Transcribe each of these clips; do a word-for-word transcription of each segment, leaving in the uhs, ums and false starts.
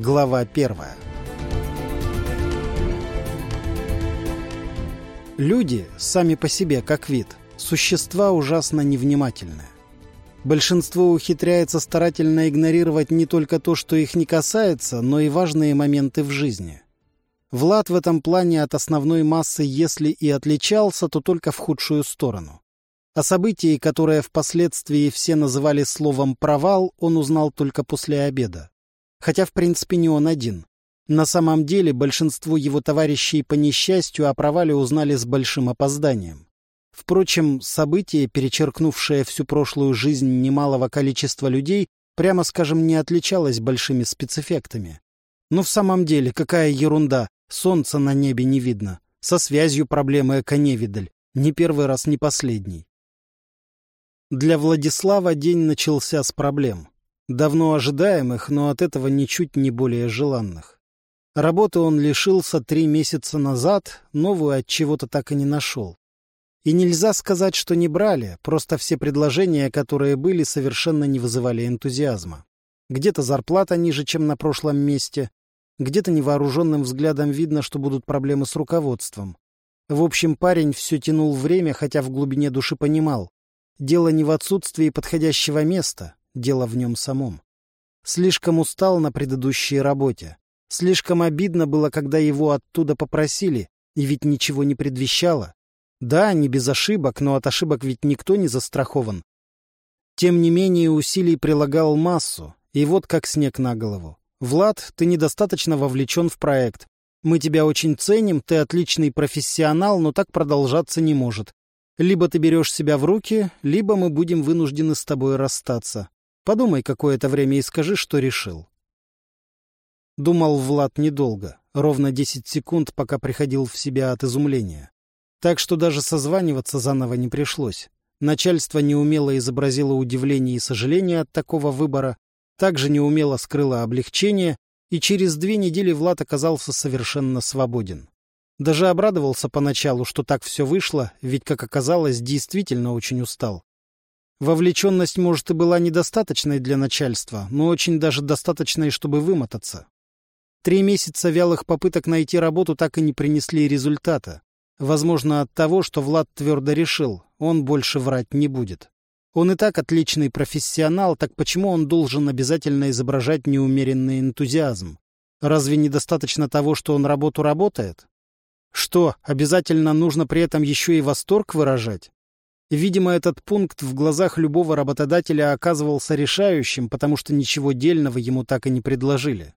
Глава первая. Люди, сами по себе, как вид, существа ужасно невнимательные. Большинство ухитряется старательно игнорировать не только то, что их не касается, но и важные моменты в жизни. Влад в этом плане от основной массы, если и отличался, то только в худшую сторону. О событии, которое впоследствии все называли словом «провал», он узнал только после обеда. Хотя, в принципе, не он один. На самом деле, большинство его товарищей по несчастью о провале узнали с большим опозданием. Впрочем, событие, перечеркнувшее всю прошлую жизнь немалого количества людей, прямо скажем, не отличалось большими спецэффектами. Но в самом деле, какая ерунда, солнца на небе не видно, со связью проблемы эко-невидаль, не первый раз, не последний. Для Владислава день начался с проблем. Давно ожидаемых, но от этого ничуть не более желанных. Работы он лишился три месяца назад, новую от чего-то так и не нашел. И нельзя сказать, что не брали, просто все предложения, которые были, совершенно не вызывали энтузиазма. Где-то зарплата ниже, чем на прошлом месте, где-то невооруженным взглядом видно, что будут проблемы с руководством. В общем, парень все тянул время, хотя в глубине души понимал. Дело не в отсутствии подходящего места, дело в нем самом. Слишком устал на предыдущей работе. Слишком обидно было, когда его оттуда попросили, и ведь ничего не предвещало. Да, не без ошибок, но от ошибок ведь никто не застрахован. Тем не менее, усилий прилагал массу, и вот как снег на голову. «Влад, ты недостаточно вовлечен в проект. Мы тебя очень ценим, ты отличный профессионал, но так продолжаться не может. Либо ты берешь себя в руки, либо мы будем вынуждены с тобой расстаться. Подумай какое-то время и скажи, что решил». Думал Влад недолго, ровно десять секунд, пока приходил в себя от изумления. Так что даже созваниваться заново не пришлось. Начальство неумело изобразило удивление и сожаление от такого выбора, также неумело скрыло облегчение, и через две недели Влад оказался совершенно свободен. Даже обрадовался поначалу, что так все вышло, ведь, как оказалось, действительно очень устал. Вовлеченность, может, и была недостаточной для начальства, но очень даже достаточной, чтобы вымотаться. Три месяца вялых попыток найти работу так и не принесли результата. Возможно, от того, что Влад твердо решил, он больше врать не будет. Он и так отличный профессионал, так почему он должен обязательно изображать неумеренный энтузиазм? Разве недостаточно того, что он работу работает? Что, обязательно нужно при этом еще и восторг выражать? Видимо, этот пункт в глазах любого работодателя оказывался решающим, потому что ничего дельного ему так и не предложили.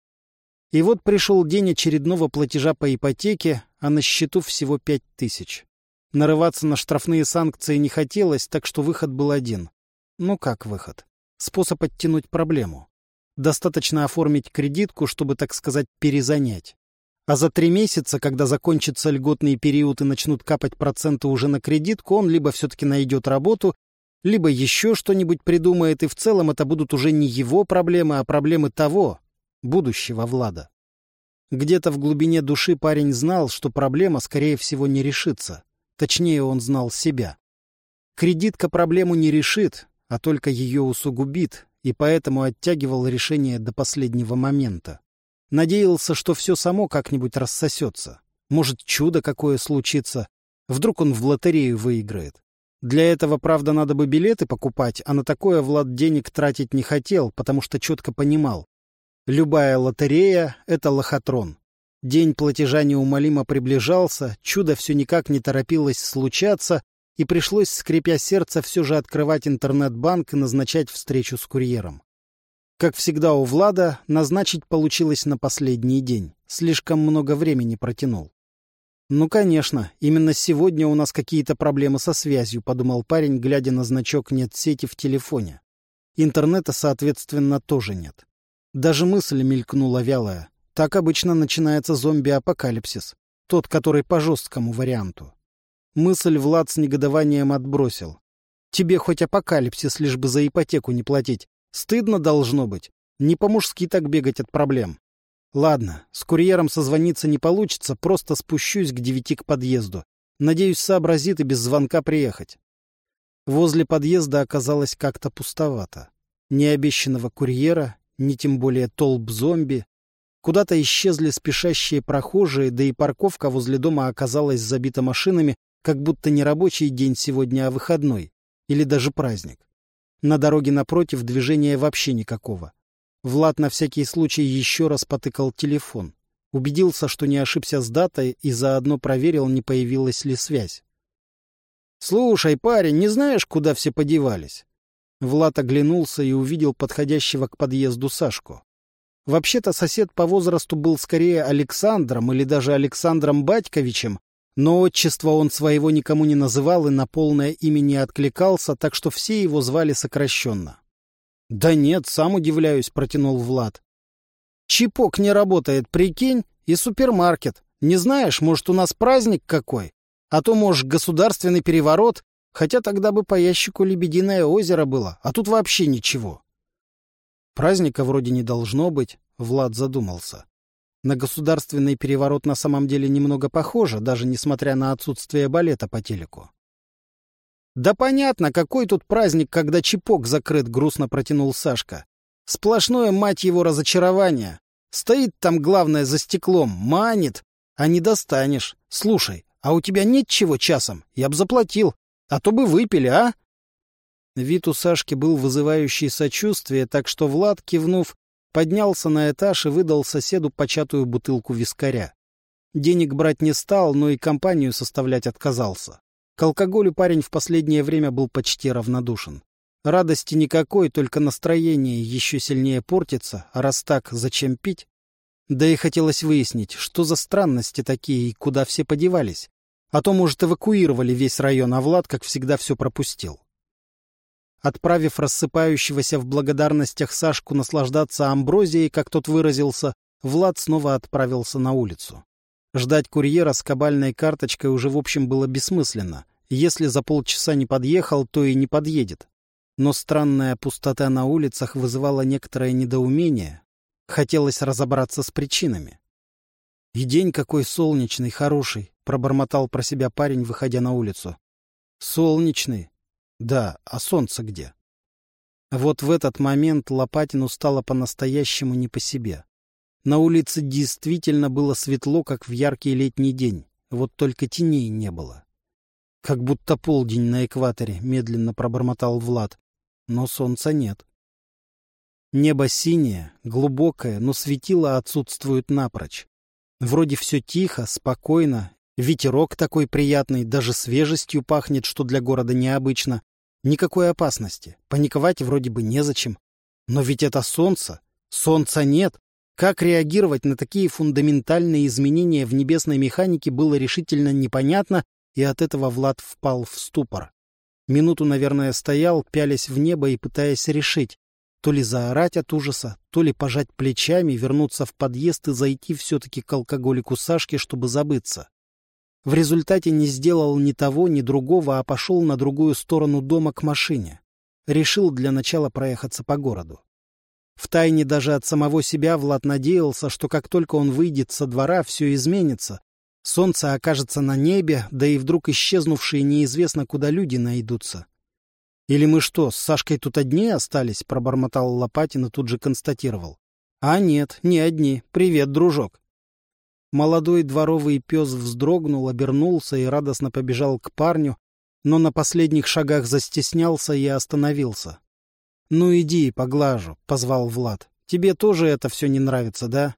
И вот пришел день очередного платежа по ипотеке, а на счету всего пять тысяч. Нарываться на штрафные санкции не хотелось, так что выход был один. Ну как выход? Способ оттянуть проблему. Достаточно оформить кредитку, чтобы, так сказать, перезанять. А за три месяца, когда закончится льготный период и начнут капать проценты уже на кредитку, он либо все-таки найдет работу, либо еще что-нибудь придумает, и в целом это будут уже не его проблемы, а проблемы того, будущего Влада. Где-то в глубине души парень знал, что проблема, скорее всего, не решится. Точнее, он знал себя. Кредитка проблему не решит, а только ее усугубит, и поэтому оттягивал решение до последнего момента. Надеялся, что все само как-нибудь рассосется. Может, чудо какое случится. Вдруг он в лотерею выиграет. Для этого, правда, надо бы билеты покупать, а на такое Влад денег тратить не хотел, потому что четко понимал. Любая лотерея — это лохотрон. День платежа неумолимо приближался, чудо все никак не торопилось случаться, и пришлось, скрипя сердце, все же открывать интернет-банк и назначать встречу с курьером. Как всегда у Влада, назначить получилось на последний день. Слишком много времени протянул. «Ну, конечно, именно сегодня у нас какие-то проблемы со связью», — подумал парень, глядя на значок «нет сети» в телефоне. Интернета, соответственно, тоже нет. Даже мысль мелькнула вялая. Так обычно начинается зомби-апокалипсис. Тот, который по жесткому варианту. Мысль Влад с негодованием отбросил. «Тебе хоть апокалипсис, лишь бы за ипотеку не платить. Стыдно должно быть. Не по-мужски так бегать от проблем. Ладно, с курьером созвониться не получится, просто спущусь к девяти к подъезду. Надеюсь, сообразит и без звонка приехать». Возле подъезда оказалось как-то пустовато. Ни обещанного курьера, ни тем более толп зомби. Куда-то исчезли спешащие прохожие, да и парковка возле дома оказалась забита машинами, как будто не рабочий день сегодня, а выходной. Или даже праздник. На дороге напротив движения вообще никакого. Влад на всякий случай еще раз потыкал телефон. Убедился, что не ошибся с датой, и заодно проверил, не появилась ли связь. «Слушай, парень, не знаешь, куда все подевались?» Влад оглянулся и увидел подходящего к подъезду Сашку. Вообще-то сосед по возрасту был скорее Александром или даже Александром Батьковичем, но отчество он своего никому не называл и на полное имя не откликался, так что все его звали сокращенно. «Да нет, сам удивляюсь», — протянул Влад. «Чипок не работает, прикинь, и супермаркет. Не знаешь, может, у нас праздник какой? А то, может, государственный переворот, хотя тогда бы по ящику Лебединое озеро было, а тут вообще ничего». «Праздника вроде не должно быть», — Влад задумался. На государственный переворот на самом деле немного похоже, даже несмотря на отсутствие балета по телеку. «Да понятно, какой тут праздник, когда чипок закрыт», — грустно протянул Сашка. «Сплошное, мать его, разочарование. Стоит там, главное, за стеклом, манит, а не достанешь. Слушай, а у тебя нет чего часом? Я б заплатил, а то бы выпили, а?» Вид у Сашки был вызывающий сочувствие, так что Влад, кивнув, поднялся на этаж и выдал соседу початую бутылку вискаря. Денег брать не стал, но и компанию составлять отказался. К алкоголю парень в последнее время был почти равнодушен. Радости никакой, только настроение еще сильнее портится, а раз так, зачем пить? Да и хотелось выяснить, что за странности такие и куда все подевались. А то, может, эвакуировали весь район, а Влад, как всегда, все пропустил. Отправив рассыпающегося в благодарностях Сашку наслаждаться амброзией, как тот выразился, Влад снова отправился на улицу. Ждать курьера с кабальной карточкой уже в общем было бессмысленно. Если за полчаса не подъехал, то и не подъедет. Но странная пустота на улицах вызывала некоторое недоумение. Хотелось разобраться с причинами. «И день какой солнечный, хороший», — пробормотал про себя парень, выходя на улицу. «Солнечный? Да, а солнце где?» Вот в этот момент Лопатину стало по-настоящему не по себе. На улице действительно было светло, как в яркий летний день, вот только теней не было. «Как будто полдень на экваторе», — медленно пробормотал Влад. Но солнца нет. Небо синее, глубокое, но светило отсутствует напрочь. Вроде все тихо, спокойно, ветерок такой приятный, даже свежестью пахнет, что для города необычно. Никакой опасности, паниковать вроде бы незачем. Но ведь это солнце, солнца нет. Как реагировать на такие фундаментальные изменения в небесной механике было решительно непонятно, и от этого Влад впал в ступор. Минуту, наверное, стоял, пялясь в небо и пытаясь решить, то ли заорать от ужаса, то ли пожать плечами, вернуться в подъезд и зайти все-таки к алкоголику Сашке, чтобы забыться. В результате не сделал ни того, ни другого, а пошел на другую сторону дома к машине. Решил для начала проехаться по городу. Втайне даже от самого себя Влад надеялся, что как только он выйдет со двора, все изменится. Солнце окажется на небе, да и вдруг исчезнувшие неизвестно куда люди найдутся. «Или мы что, с Сашкой тут одни остались?» — пробормотал Лопатин и тут же констатировал. «А нет, не одни. Привет, дружок». Молодой дворовый пес вздрогнул, обернулся и радостно побежал к парню, но на последних шагах застеснялся и остановился. «Ну иди, поглажу», — позвал Влад. «Тебе тоже это все не нравится, да?»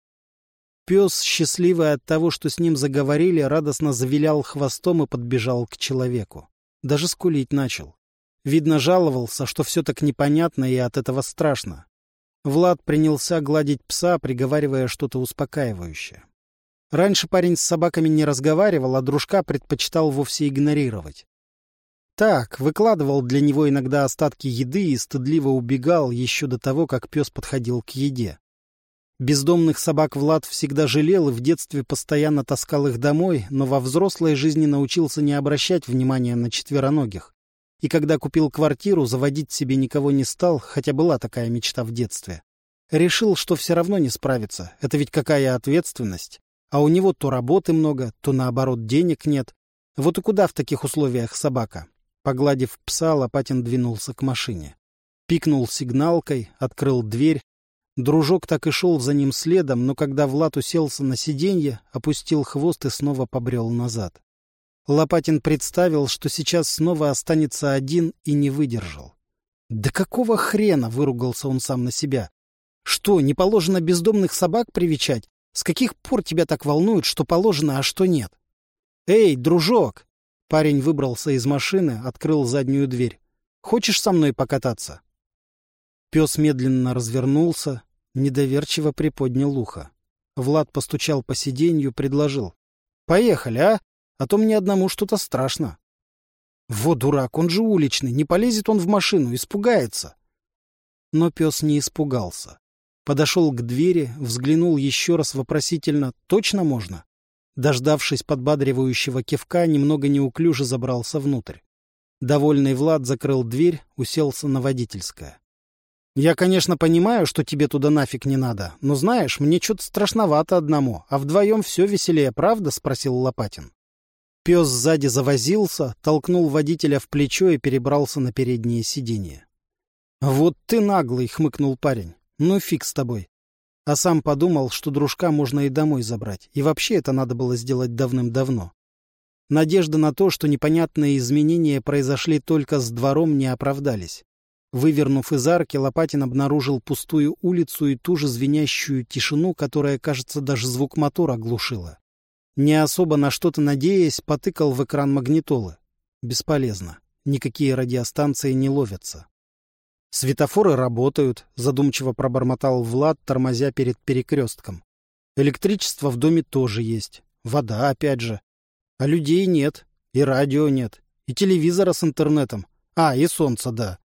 Пес, счастливый от того, что с ним заговорили, радостно завилял хвостом и подбежал к человеку. Даже скулить начал. Видно, жаловался, что все так непонятно и от этого страшно. Влад принялся гладить пса, приговаривая что-то успокаивающее. Раньше парень с собаками не разговаривал, а дружка предпочитал вовсе игнорировать. Так, выкладывал для него иногда остатки еды и стыдливо убегал еще до того, как пес подходил к еде. Бездомных собак Влад всегда жалел и в детстве постоянно таскал их домой, но во взрослой жизни научился не обращать внимания на четвероногих. И когда купил квартиру, заводить себе никого не стал, хотя была такая мечта в детстве. Решил, что все равно не справится, это ведь какая ответственность. А у него то работы много, то наоборот денег нет. Вот и куда в таких условиях собака? Погладив пса, Лопатин двинулся к машине. Пикнул сигналкой, открыл дверь. Дружок так и шел за ним следом, но когда Влад уселся на сиденье, опустил хвост и снова побрел назад. Лопатин представил, что сейчас снова останется один, и не выдержал. «Да какого хрена?» — выругался он сам на себя. «Что, не положено бездомных собак привечать? С каких пор тебя так волнует, что положено, а что нет?» «Эй, дружок!» Парень выбрался из машины, открыл заднюю дверь. «Хочешь со мной покататься?» Пес медленно развернулся, недоверчиво приподнял ухо. Влад постучал по сиденью, предложил. «Поехали, а? А то мне одному что-то страшно». «Во дурак, он же уличный, не полезет он в машину, испугается». Но пес не испугался. Подошел к двери, взглянул еще раз вопросительно. «Точно можно?» Дождавшись подбадривающего кивка, немного неуклюже забрался внутрь. Довольный Влад закрыл дверь, уселся на водительское. «Я, конечно, понимаю, что тебе туда нафиг не надо, но, знаешь, мне что-то страшновато одному, а вдвоем все веселее, правда?» — спросил Лопатин. Пес сзади завозился, толкнул водителя в плечо и перебрался на переднее сиденье. «Вот ты наглый!» — хмыкнул парень. «Ну фиг с тобой!» А сам подумал, что дружка можно и домой забрать, и вообще это надо было сделать давным-давно. Надежда на то, что непонятные изменения произошли только с двором, не оправдались. Вывернув из арки, Лопатин обнаружил пустую улицу и ту же звенящую тишину, которая, кажется, даже звук мотора глушила. Не особо на что-то надеясь, потыкал в экран магнитолы. Бесполезно. Никакие радиостанции не ловятся. «Светофоры работают», — задумчиво пробормотал Влад, тормозя перед перекрестком. «Электричество в доме тоже есть. Вода, опять же. А людей нет, и радио нет, и телевизора с интернетом. А, и солнца, да».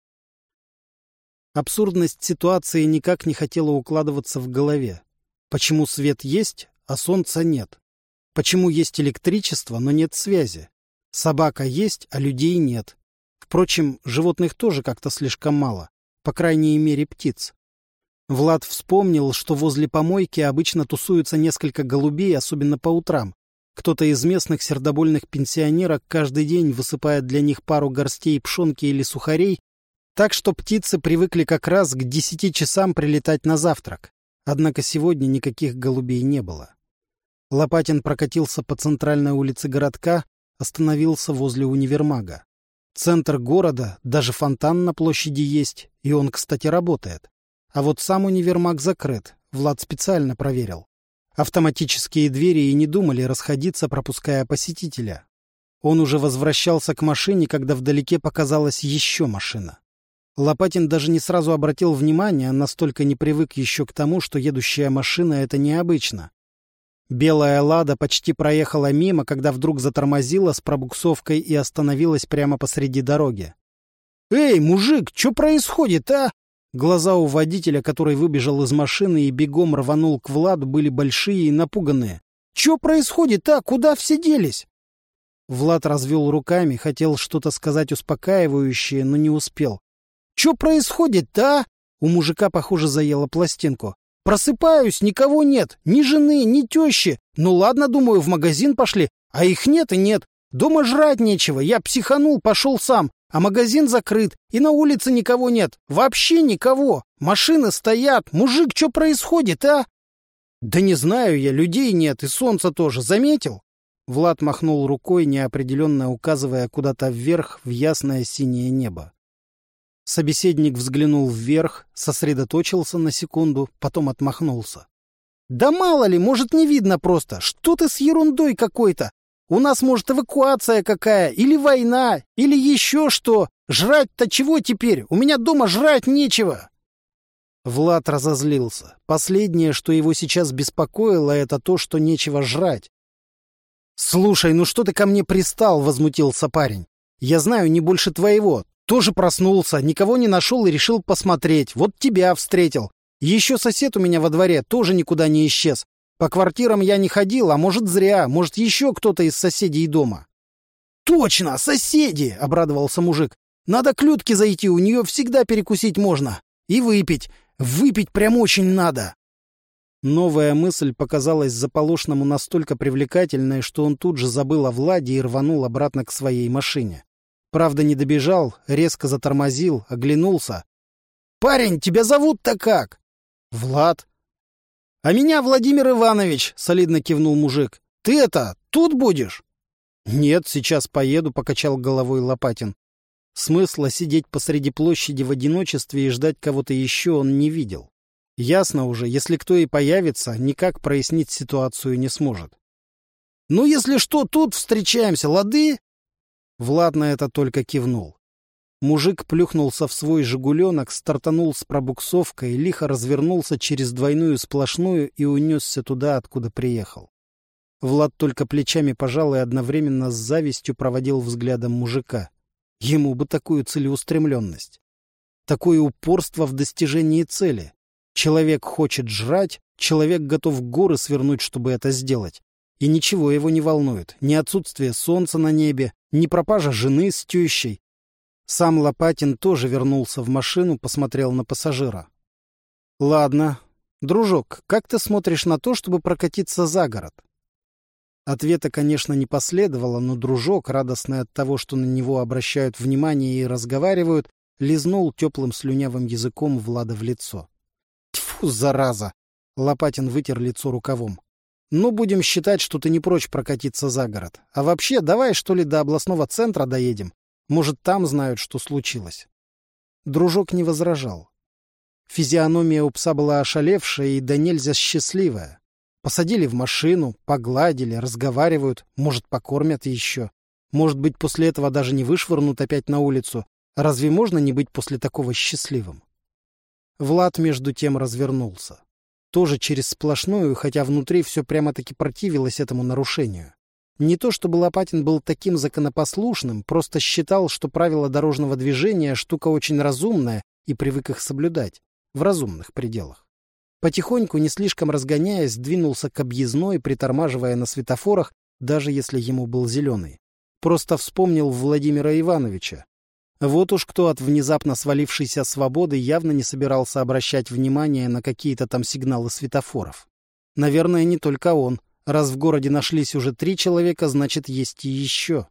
Абсурдность ситуации никак не хотела укладываться в голове. Почему свет есть, а солнца нет? Почему есть электричество, но нет связи? Собака есть, а людей нет. Впрочем, животных тоже как-то слишком мало. По крайней мере, птиц. Влад вспомнил, что возле помойки обычно тусуются несколько голубей, особенно по утрам. Кто-то из местных сердобольных пенсионерок каждый день высыпает для них пару горстей пшенки или сухарей, так что птицы привыкли как раз к десяти часам прилетать на завтрак. Однако сегодня никаких голубей не было. Лопатин прокатился по центральной улице городка, остановился возле универмага. Центр города, даже фонтан на площади есть, и он, кстати, работает. А вот сам универмаг закрыт, Влад специально проверил. Автоматические двери и не думали расходиться, пропуская посетителя. Он уже возвращался к машине, когда вдалеке показалась еще машина. Лопатин даже не сразу обратил внимание, настолько не привык еще к тому, что едущая машина — это необычно. Белая «Лада» почти проехала мимо, когда вдруг затормозила с пробуксовкой и остановилась прямо посреди дороги. «Эй, мужик, что происходит, а?» Глаза у водителя, который выбежал из машины и бегом рванул к Владу, были большие и напуганные. «Что происходит, а? Куда все делись?» Влад развел руками, хотел что-то сказать успокаивающее, но не успел. «Что происходит-то, а?» У мужика, похоже, заело пластинку. «Просыпаюсь, никого нет, ни жены, ни тещи. Ну ладно, думаю, в магазин пошли, а их нет и нет. Дома жрать нечего, я психанул, пошел сам, а магазин закрыт, и на улице никого нет, вообще никого. Машины стоят, мужик, что происходит, а?» «Да не знаю я, людей нет, и солнца тоже, заметил?» Влад махнул рукой, неопределенно указывая куда-то вверх в ясное синее небо. Собеседник взглянул вверх, сосредоточился на секунду, потом отмахнулся. «Да мало ли, может, не видно просто. Что ты с ерундой какой-то? У нас, может, эвакуация какая, или война, или еще что. Жрать-то чего теперь? У меня дома жрать нечего!» Влад разозлился. Последнее, что его сейчас беспокоило, это то, что нечего жрать. «Слушай, ну что ты ко мне пристал?» — возмутился парень. «Я знаю не больше твоего. Тоже проснулся, никого не нашел и решил посмотреть. Вот тебя встретил. Еще сосед у меня во дворе тоже никуда не исчез. По квартирам я не ходил, а может зря, может еще кто-то из соседей дома». «Точно, соседи!» — обрадовался мужик. «Надо к Людке зайти, у нее всегда перекусить можно. И выпить. Выпить прям очень надо». Новая мысль показалась Заполошному настолько привлекательной, что он тут же забыл о Владе и рванул обратно к своей машине. Правда, не добежал, резко затормозил, оглянулся. «Парень, тебя зовут-то как?» «Влад?» «А меня Владимир Иванович», — солидно кивнул мужик. «Ты это, тут будешь?» «Нет, сейчас поеду», — покачал головой Лопатин. Смысла сидеть посреди площади в одиночестве и ждать кого-то еще он не видел. Ясно уже, если кто и появится, никак прояснить ситуацию не сможет. «Ну, если что, тут встречаемся, лады?» Влад на это только кивнул. Мужик плюхнулся в свой «Жигуленок», стартанул с пробуксовкой, лихо развернулся через двойную сплошную и унесся туда, откуда приехал. Влад только плечами пожал и одновременно с завистью проводил взглядом мужика. Ему бы такую целеустремленность. Такое упорство в достижении цели. Человек хочет жрать, человек готов горы свернуть, чтобы это сделать. И ничего его не волнует. Ни отсутствие солнца на небе, ни пропажа жены с тещей. Сам Лопатин тоже вернулся в машину, посмотрел на пассажира. «Ладно. Дружок, как ты смотришь на то, чтобы прокатиться за город?» Ответа, конечно, не последовало, но дружок, радостный от того, что на него обращают внимание и разговаривают, лизнул теплым слюнявым языком Влада в лицо. «Тьфу, зараза!» — Лопатин вытер лицо рукавом. «Ну, будем считать, что ты не прочь прокатиться за город. А вообще, давай, что ли, до областного центра доедем? Может, там знают, что случилось?» Дружок не возражал. Физиономия у пса была ошалевшая и да нельзя счастливая. Посадили в машину, погладили, разговаривают, может, покормят еще. Может быть, после этого даже не вышвырнут опять на улицу. Разве можно не быть после такого счастливым? Влад, между тем, развернулся. Тоже через сплошную, хотя внутри все прямо-таки противилось этому нарушению. Не то чтобы Лопатин был таким законопослушным, просто считал, что правила дорожного движения — штука очень разумная и привык их соблюдать, в разумных пределах. Потихоньку, не слишком разгоняясь, двинулся к объездной, притормаживая на светофорах, даже если ему был зеленый. Просто вспомнил Владимира Ивановича. Вот уж кто от внезапно свалившейся свободы явно не собирался обращать внимание на какие-то там сигналы светофоров. Наверное, не только он. Раз в городе нашлись уже три человека, значит, есть и еще.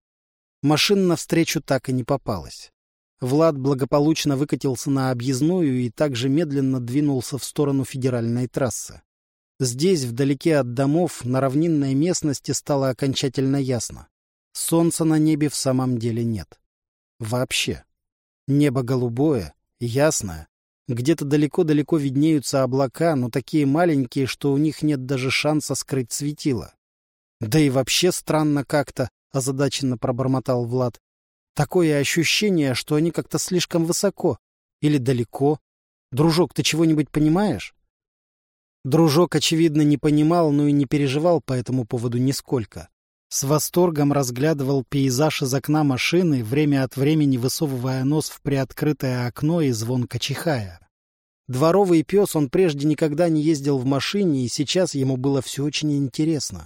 Машин навстречу так и не попалось. Влад благополучно выкатился на объездную и также медленно двинулся в сторону федеральной трассы. Здесь, вдалеке от домов, на равнинной местности стало окончательно ясно. Солнца на небе в самом деле нет. Вообще. Небо голубое, ясное. Где-то далеко-далеко виднеются облака, но такие маленькие, что у них нет даже шанса скрыть светило. Да и вообще странно как-то, озадаченно пробормотал Влад. Такое ощущение, что они как-то слишком высоко или далеко. Дружок, ты чего-нибудь понимаешь? Дружок, очевидно, не понимал, но и не переживал по этому поводу нисколько. С восторгом разглядывал пейзаж из окна машины, время от времени высовывая нос в приоткрытое окно и звонко чихая. Дворовый пес, он прежде никогда не ездил в машине, и сейчас ему было все очень интересно.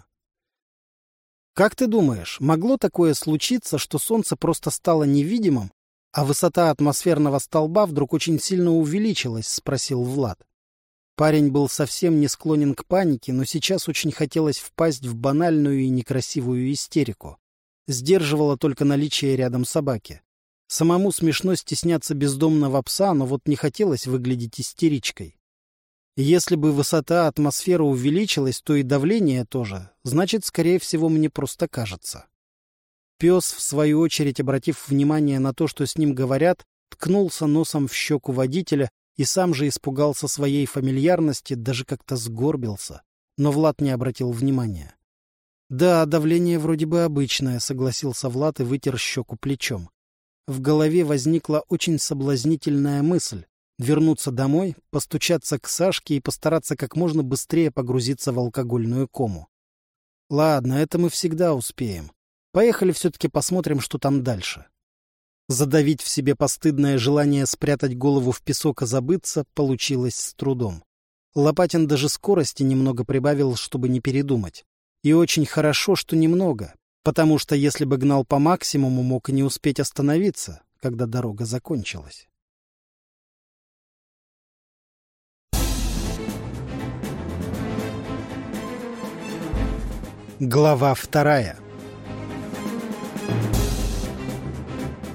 «Как ты думаешь, могло такое случиться, что солнце просто стало невидимым, а высота атмосферного столба вдруг очень сильно увеличилась?» — спросил Влад. Парень был совсем не склонен к панике, но сейчас очень хотелось впасть в банальную и некрасивую истерику. Сдерживало только наличие рядом собаки. Самому смешно стесняться бездомного пса, но вот не хотелось выглядеть истеричкой. Если бы высота атмосферы увеличилась, то и давление тоже. Значит, скорее всего, мне просто кажется. Пес, в свою очередь, обратив внимание на то, что с ним говорят, ткнулся носом в щеку водителя и сам же испугался своей фамильярности, даже как-то сгорбился. Но Влад не обратил внимания. «Да, давление вроде бы обычное», — согласился Влад и вытер щеку плечом. В голове возникла очень соблазнительная мысль. Вернуться домой, постучаться к Сашке и постараться как можно быстрее погрузиться в алкогольную кому. Ладно, это мы всегда успеем. Поехали все-таки посмотрим, что там дальше. Задавить в себе постыдное желание спрятать голову в песок и забыться получилось с трудом. Лопатин даже скорости немного прибавил, чтобы не передумать. И очень хорошо, что немного, потому что если бы гнал по максимуму, мог и не успеть остановиться, когда дорога закончилась. Глава вторая.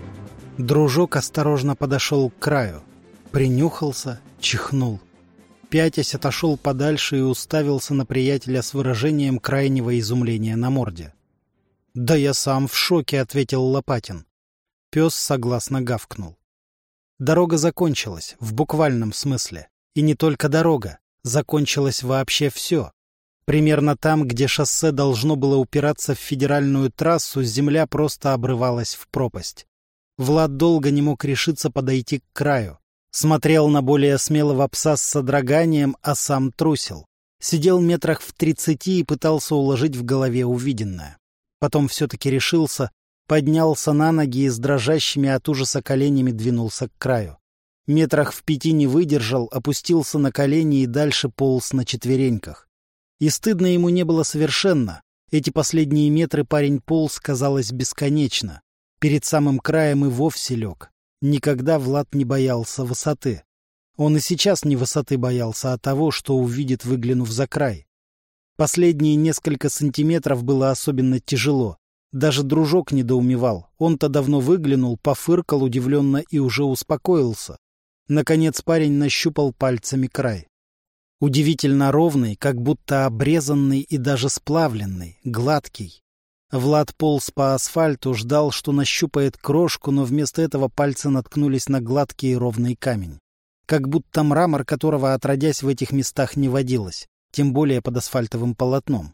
Дружок осторожно подошел к краю, принюхался, чихнул. пятясь, отошел подальше и уставился на приятеля с выражением крайнего изумления на морде. «Да я сам в шоке», — ответил Лопатин. Пес согласно гавкнул. Дорога закончилась, в буквальном смысле. И не только дорога, закончилось вообще все. Примерно там, где шоссе должно было упираться в федеральную трассу, земля просто обрывалась в пропасть. Влад долго не мог решиться подойти к краю. Смотрел на более смелого пса с содроганием, а сам трусил. Сидел метрах в тридцати и пытался уложить в голове увиденное. Потом все-таки решился, поднялся на ноги и с дрожащими от ужаса коленями двинулся к краю. Метрах в пяти не выдержал, опустился на колени и дальше полз на четвереньках. И стыдно ему не было совершенно. Эти последние метры парень полз, казалось, бесконечно. Перед самым краем и вовсе лег. Никогда Влад не боялся высоты. Он и сейчас не высоты боялся, а того, что увидит, выглянув за край. Последние несколько сантиметров было особенно тяжело. Даже дружок недоумевал. Он-то давно выглянул, пофыркал удивленно и уже успокоился. Наконец парень нащупал пальцами край. Удивительно ровный, как будто обрезанный и даже сплавленный, гладкий. Влад полз по асфальту, ждал, что нащупает крошку, но вместо этого пальцы наткнулись на гладкий и ровный камень. Как будто мрамор, которого отродясь в этих местах не водилось, тем более под асфальтовым полотном.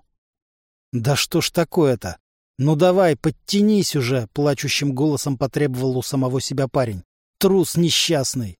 «Да что ж такое-то? Ну давай, подтянись уже!» — плачущим голосом потребовал у самого себя парень. «Трус несчастный!»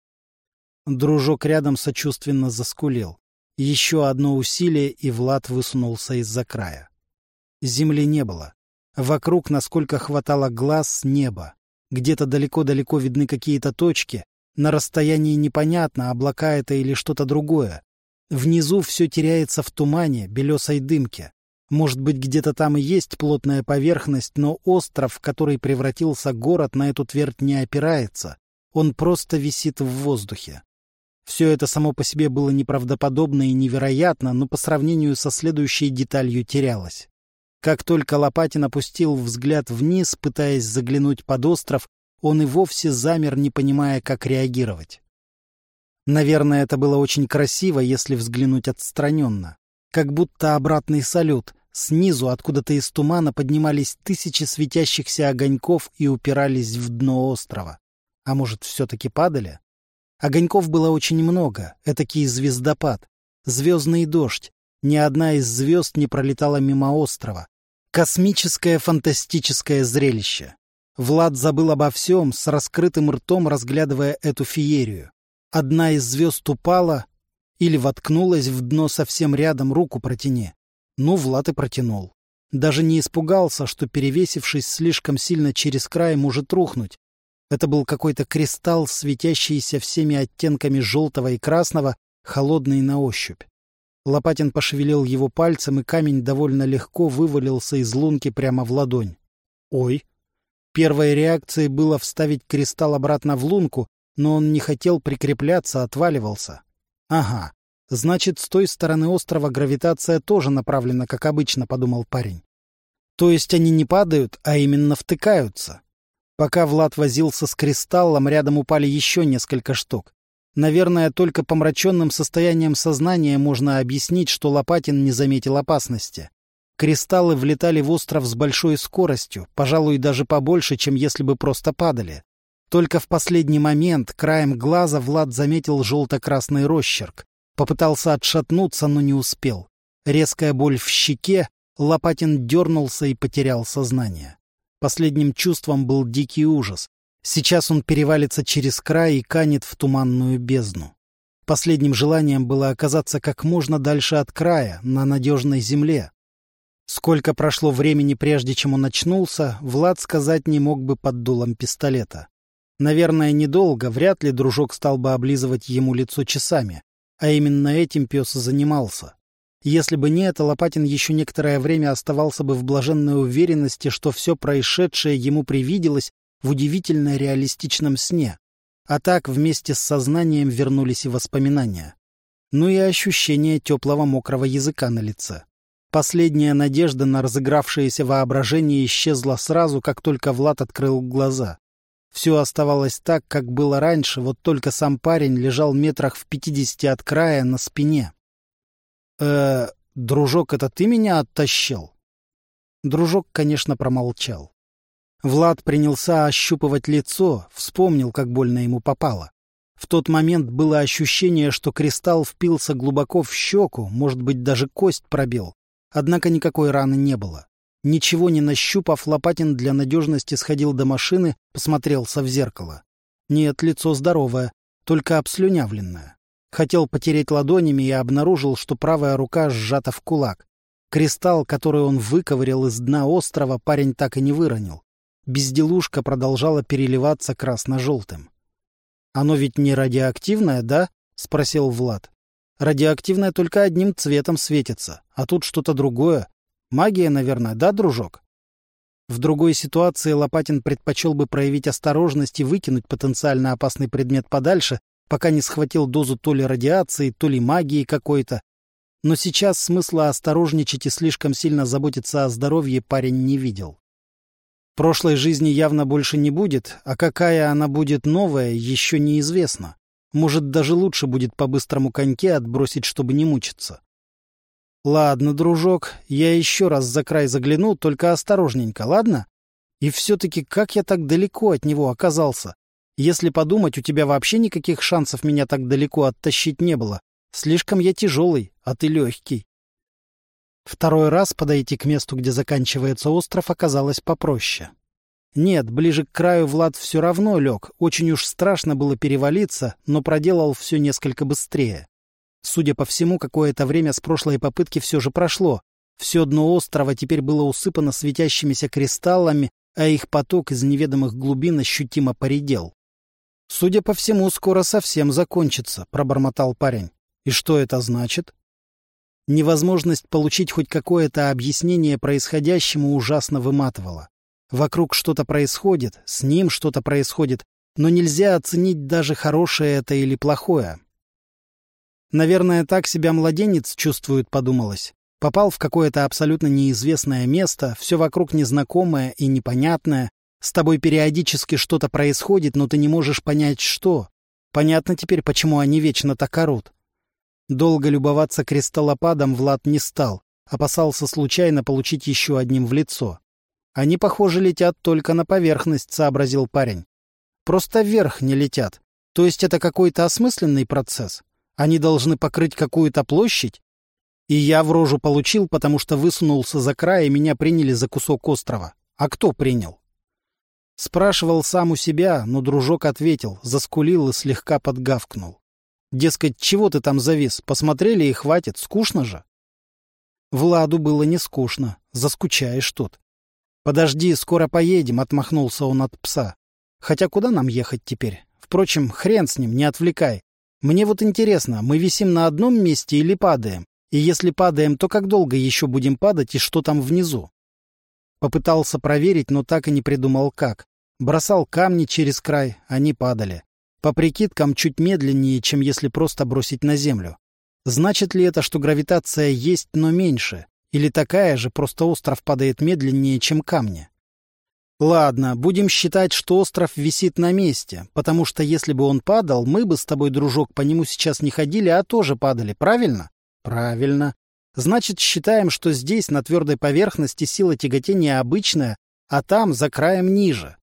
Дружок рядом сочувственно заскулил. Еще одно усилие, и Влад высунулся из-за края. Земли не было. Вокруг, насколько хватало глаз, небо. Где-то далеко-далеко видны какие-то точки. На расстоянии непонятно, облака это или что-то другое. Внизу все теряется в тумане, белесой дымке. Может быть, где-то там и есть плотная поверхность, но остров, в который превратился город, на эту твердь не опирается. Он просто висит в воздухе. Все это само по себе было неправдоподобно и невероятно, но по сравнению со следующей деталью терялось. Как только Лопатин опустил взгляд вниз, пытаясь заглянуть под остров, он и вовсе замер, не понимая, как реагировать. Наверное, это было очень красиво, если взглянуть отстраненно. Как будто обратный салют. Снизу, откуда-то из тумана, поднимались тысячи светящихся огоньков и упирались в дно острова. А может, все-таки падали? Огоньков было очень много, этакий звездопад, звездный дождь. Ни одна из звезд не пролетала мимо острова. Космическое фантастическое зрелище. Влад забыл обо всем, с раскрытым ртом разглядывая эту феерию. Одна из звезд упала или воткнулась в дно совсем рядом, руку протяни. Ну, Влад и протянул. Даже не испугался, что, перевесившись слишком сильно через край, может рухнуть. Это был какой-то кристалл, светящийся всеми оттенками желтого и красного, холодный на ощупь. Лопатин пошевелил его пальцем, и камень довольно легко вывалился из лунки прямо в ладонь. Ой! Первой реакцией было вставить кристалл обратно в лунку, но он не хотел прикрепляться, отваливался. Ага, значит, с той стороны острова гравитация тоже направлена, как обычно, подумал парень. То есть они не падают, а именно втыкаются. Пока Влад возился с кристаллом, рядом упали еще несколько штук. Наверное, только помраченным состоянием сознания можно объяснить, что Лопатин не заметил опасности. Кристаллы влетали в остров с большой скоростью, пожалуй, даже побольше, чем если бы просто падали. Только в последний момент, краем глаза, Влад заметил желто-красный росчерк. Попытался отшатнуться, но не успел. Резкая боль в щеке, Лопатин дернулся и потерял сознание. Последним чувством был дикий ужас. Сейчас он перевалится через край и канет в туманную бездну. Последним желанием было оказаться как можно дальше от края, на надежной земле. Сколько прошло времени, прежде чем он очнулся, Влад сказать не мог бы под дулом пистолета. Наверное, недолго, вряд ли дружок стал бы облизывать ему лицо часами. А именно этим пес и занимался. Если бы не это, Лопатин еще некоторое время оставался бы в блаженной уверенности, что все происшедшее ему привиделось в удивительно реалистичном сне. А так вместе с сознанием вернулись и воспоминания. Ну и ощущение теплого мокрого языка на лице. Последняя надежда на разыгравшееся воображение исчезла сразу, как только Влад открыл глаза. Все оставалось так, как было раньше, вот только сам парень лежал метрах в пятидесяти от края на спине. «Э, дружок, это ты меня оттащил?» Дружок, конечно, промолчал. Влад принялся ощупывать лицо, вспомнил, как больно ему попало. В тот момент было ощущение, что кристалл впился глубоко в щеку, может быть, даже кость пробил. Однако никакой раны не было. Ничего не нащупав, Лопатин для надежности сходил до машины, посмотрелся в зеркало. Нет, лицо здоровое, только обслюнявленное. Хотел потереть ладонями и обнаружил, что правая рука сжата в кулак. Кристалл, который он выковырял из дна острова, парень так и не выронил. Безделушка продолжала переливаться красно-желтым. «Оно ведь не радиоактивное, да?» — спросил Влад. «Радиоактивное только одним цветом светится, а тут что-то другое. Магия, наверное, да, дружок?» В другой ситуации Лопатин предпочел бы проявить осторожность и выкинуть потенциально опасный предмет подальше, пока не схватил дозу то ли радиации, то ли магии какой-то. Но сейчас смысла осторожничать и слишком сильно заботиться о здоровье парень не видел. Прошлой жизни явно больше не будет, а какая она будет новая, еще неизвестно. Может, даже лучше будет по быстрому коньке отбросить, чтобы не мучиться. Ладно, дружок, я еще раз за край загляну, только осторожненько, ладно? И все-таки как я так далеко от него оказался? Если подумать, у тебя вообще никаких шансов меня так далеко оттащить не было. Слишком я тяжелый, а ты легкий. Второй раз подойти к месту, где заканчивается остров, оказалось попроще. Нет, ближе к краю Влад все равно лег, очень уж страшно было перевалиться, но проделал все несколько быстрее. Судя по всему, какое-то время с прошлой попытки все же прошло. Все дно острова теперь было усыпано светящимися кристаллами, а их поток из неведомых глубин ощутимо поредел. «Судя по всему, скоро совсем закончится», — пробормотал парень. «И что это значит?» Невозможность получить хоть какое-то объяснение происходящему ужасно выматывала. Вокруг что-то происходит, с ним что-то происходит, но нельзя оценить даже хорошее это или плохое. Наверное, так себя младенец чувствует, подумалось. Попал в какое-то абсолютно неизвестное место, все вокруг незнакомое и непонятное, с тобой периодически что-то происходит, но ты не можешь понять, что. Понятно теперь, почему они вечно так орут. Долго любоваться кристаллопадом Влад не стал, опасался случайно получить еще одним в лицо. «Они, похоже, летят только на поверхность», — сообразил парень. «Просто вверх не летят. То есть это какой-то осмысленный процесс? Они должны покрыть какую-то площадь? И я в рожу получил, потому что высунулся за край, и меня приняли за кусок острова. А кто принял?» Спрашивал сам у себя, но дружок ответил, заскулил и слегка подгавкнул. Дескать, чего ты там завис? Посмотрели и хватит, скучно же. Владу было не скучно, заскучаешь тут. «Подожди, скоро поедем», — отмахнулся он от пса. «Хотя куда нам ехать теперь? Впрочем, хрен с ним, не отвлекай. Мне вот интересно, мы висим на одном месте или падаем? И если падаем, то как долго еще будем падать и что там внизу?» Попытался проверить, но так и не придумал как. Бросал камни через край, они падали. По прикидкам, чуть медленнее, чем если просто бросить на землю. Значит ли это, что гравитация есть, но меньше? Или такая же, просто остров падает медленнее, чем камни? Ладно, будем считать, что остров висит на месте, потому что если бы он падал, мы бы с тобой, дружок, по нему сейчас не ходили, а тоже падали, правильно? Правильно. Значит, считаем, что здесь, на твердой поверхности, сила тяготения обычная, а там, за краем, ниже.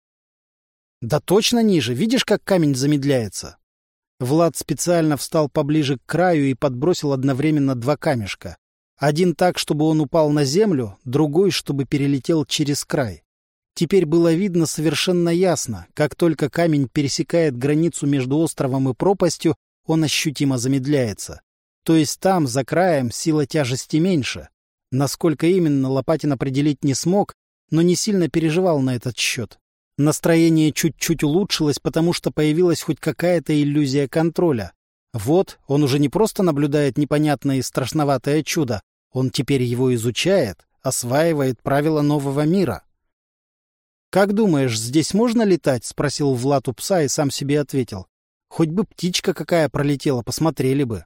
Да точно ниже. Видишь, как камень замедляется? Влад специально встал поближе к краю и подбросил одновременно два камешка. Один так, чтобы он упал на землю, другой, чтобы перелетел через край. Теперь было видно совершенно ясно. Как только камень пересекает границу между островом и пропастью, он ощутимо замедляется. То есть там, за краем, сила тяжести меньше. Насколько именно, Лопатин определить не смог, но не сильно переживал на этот счет. Настроение чуть-чуть улучшилось, потому что появилась хоть какая-то иллюзия контроля. Вот, он уже не просто наблюдает непонятное и страшноватое чудо, он теперь его изучает, осваивает правила нового мира. «Как думаешь, здесь можно летать?» — спросил Влад у пса и сам себе ответил. «Хоть бы птичка какая пролетела, посмотрели бы».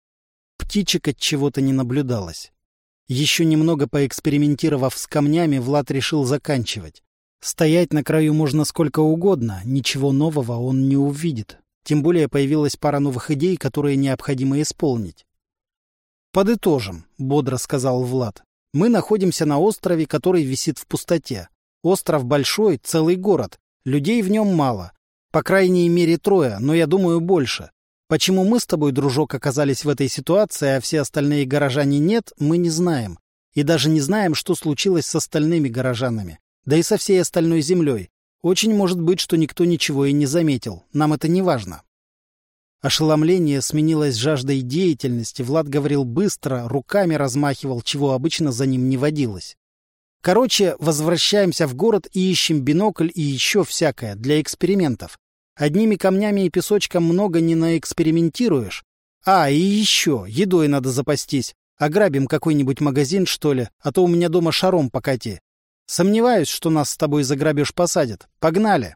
Птичек от чего-то не наблюдалось. Еще немного поэкспериментировав с камнями, Влад решил заканчивать. Стоять на краю можно сколько угодно, ничего нового он не увидит. Тем более появилась пара новых идей, которые необходимо исполнить. «Подытожим», — бодро сказал Влад. «Мы находимся на острове, который висит в пустоте. Остров большой, целый город. Людей в нем мало. По крайней мере трое, но я думаю больше. Почему мы с тобой, дружок, оказались в этой ситуации, а все остальные горожане нет, мы не знаем. И даже не знаем, что случилось с остальными горожанами. Да и со всей остальной землей. Очень может быть, что никто ничего и не заметил. Нам это не важно». Ошеломление сменилось жаждой деятельности. Влад говорил быстро, руками размахивал, чего обычно за ним не водилось. «Короче, возвращаемся в город и ищем бинокль и еще всякое для экспериментов. Одними камнями и песочком много не наэкспериментируешь. А, и еще, едой надо запастись. Ограбим какой-нибудь магазин, что ли, а то у меня дома шаром покати. Сомневаюсь, что нас с тобой за грабеж посадят. Погнали!»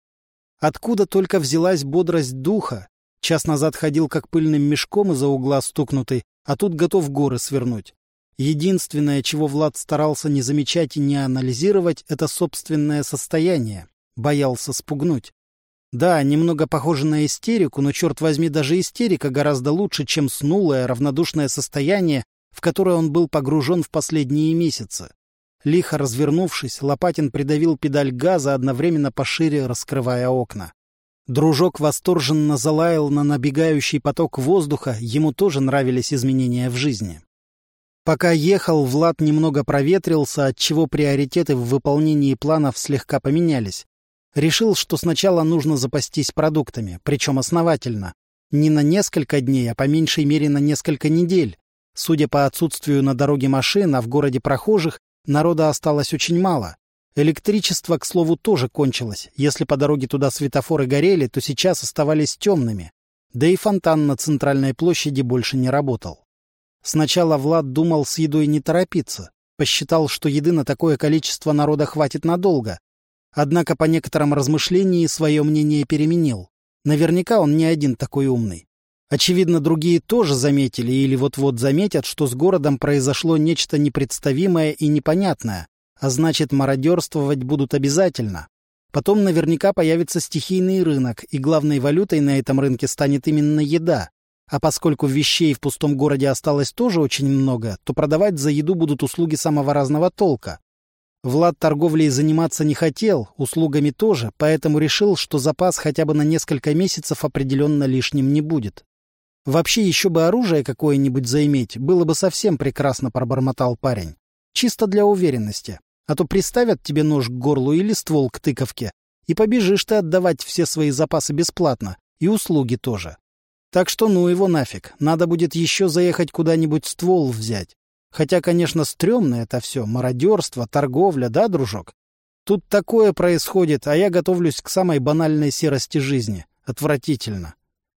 Откуда только взялась бодрость духа. Час назад ходил как пыльным мешком из-за угла стукнутый, а тут готов горы свернуть. Единственное, чего Влад старался не замечать и не анализировать, это собственное состояние. Боялся спугнуть. Да, немного похоже на истерику, но, черт возьми, даже истерика гораздо лучше, чем снулое, равнодушное состояние, в которое он был погружен в последние месяцы. Лихо развернувшись, Лопатин придавил педаль газа, одновременно пошире раскрывая окна. Дружок восторженно залаял на набегающий поток воздуха, ему тоже нравились изменения в жизни. Пока ехал, Влад немного проветрился, отчего приоритеты в выполнении планов слегка поменялись. Решил, что сначала нужно запастись продуктами, причем основательно. Не на несколько дней, а по меньшей мере на несколько недель. Судя по отсутствию на дороге машин, а в городе прохожих, народа осталось очень мало. Электричество, к слову, тоже кончилось. Если по дороге туда светофоры горели, то сейчас оставались темными. Да и фонтан на центральной площади больше не работал. Сначала Влад думал с едой не торопиться. Посчитал, что еды на такое количество народа хватит надолго. Однако по некоторым размышлениям свое мнение переменил. Наверняка он не один такой умный. Очевидно, другие тоже заметили или вот-вот заметят, что с городом произошло нечто непредставимое и непонятное. А значит, мародерствовать будут обязательно. Потом наверняка появится стихийный рынок, и главной валютой на этом рынке станет именно еда. А поскольку вещей в пустом городе осталось тоже очень много, то продавать за еду будут услуги самого разного толка. Влад торговлей заниматься не хотел, услугами тоже, поэтому решил, что запас хотя бы на несколько месяцев определенно лишним не будет. Вообще еще бы оружие какое-нибудь заиметь, было бы совсем прекрасно, пробормотал парень. Чисто для уверенности. А то приставят тебе нож к горлу или ствол к тыковке, и побежишь ты отдавать все свои запасы бесплатно, и услуги тоже. Так что ну его нафиг, надо будет еще заехать куда-нибудь ствол взять. Хотя, конечно, стрёмно это все, мародерство, торговля, да, дружок? Тут такое происходит, а я готовлюсь к самой банальной серости жизни. Отвратительно.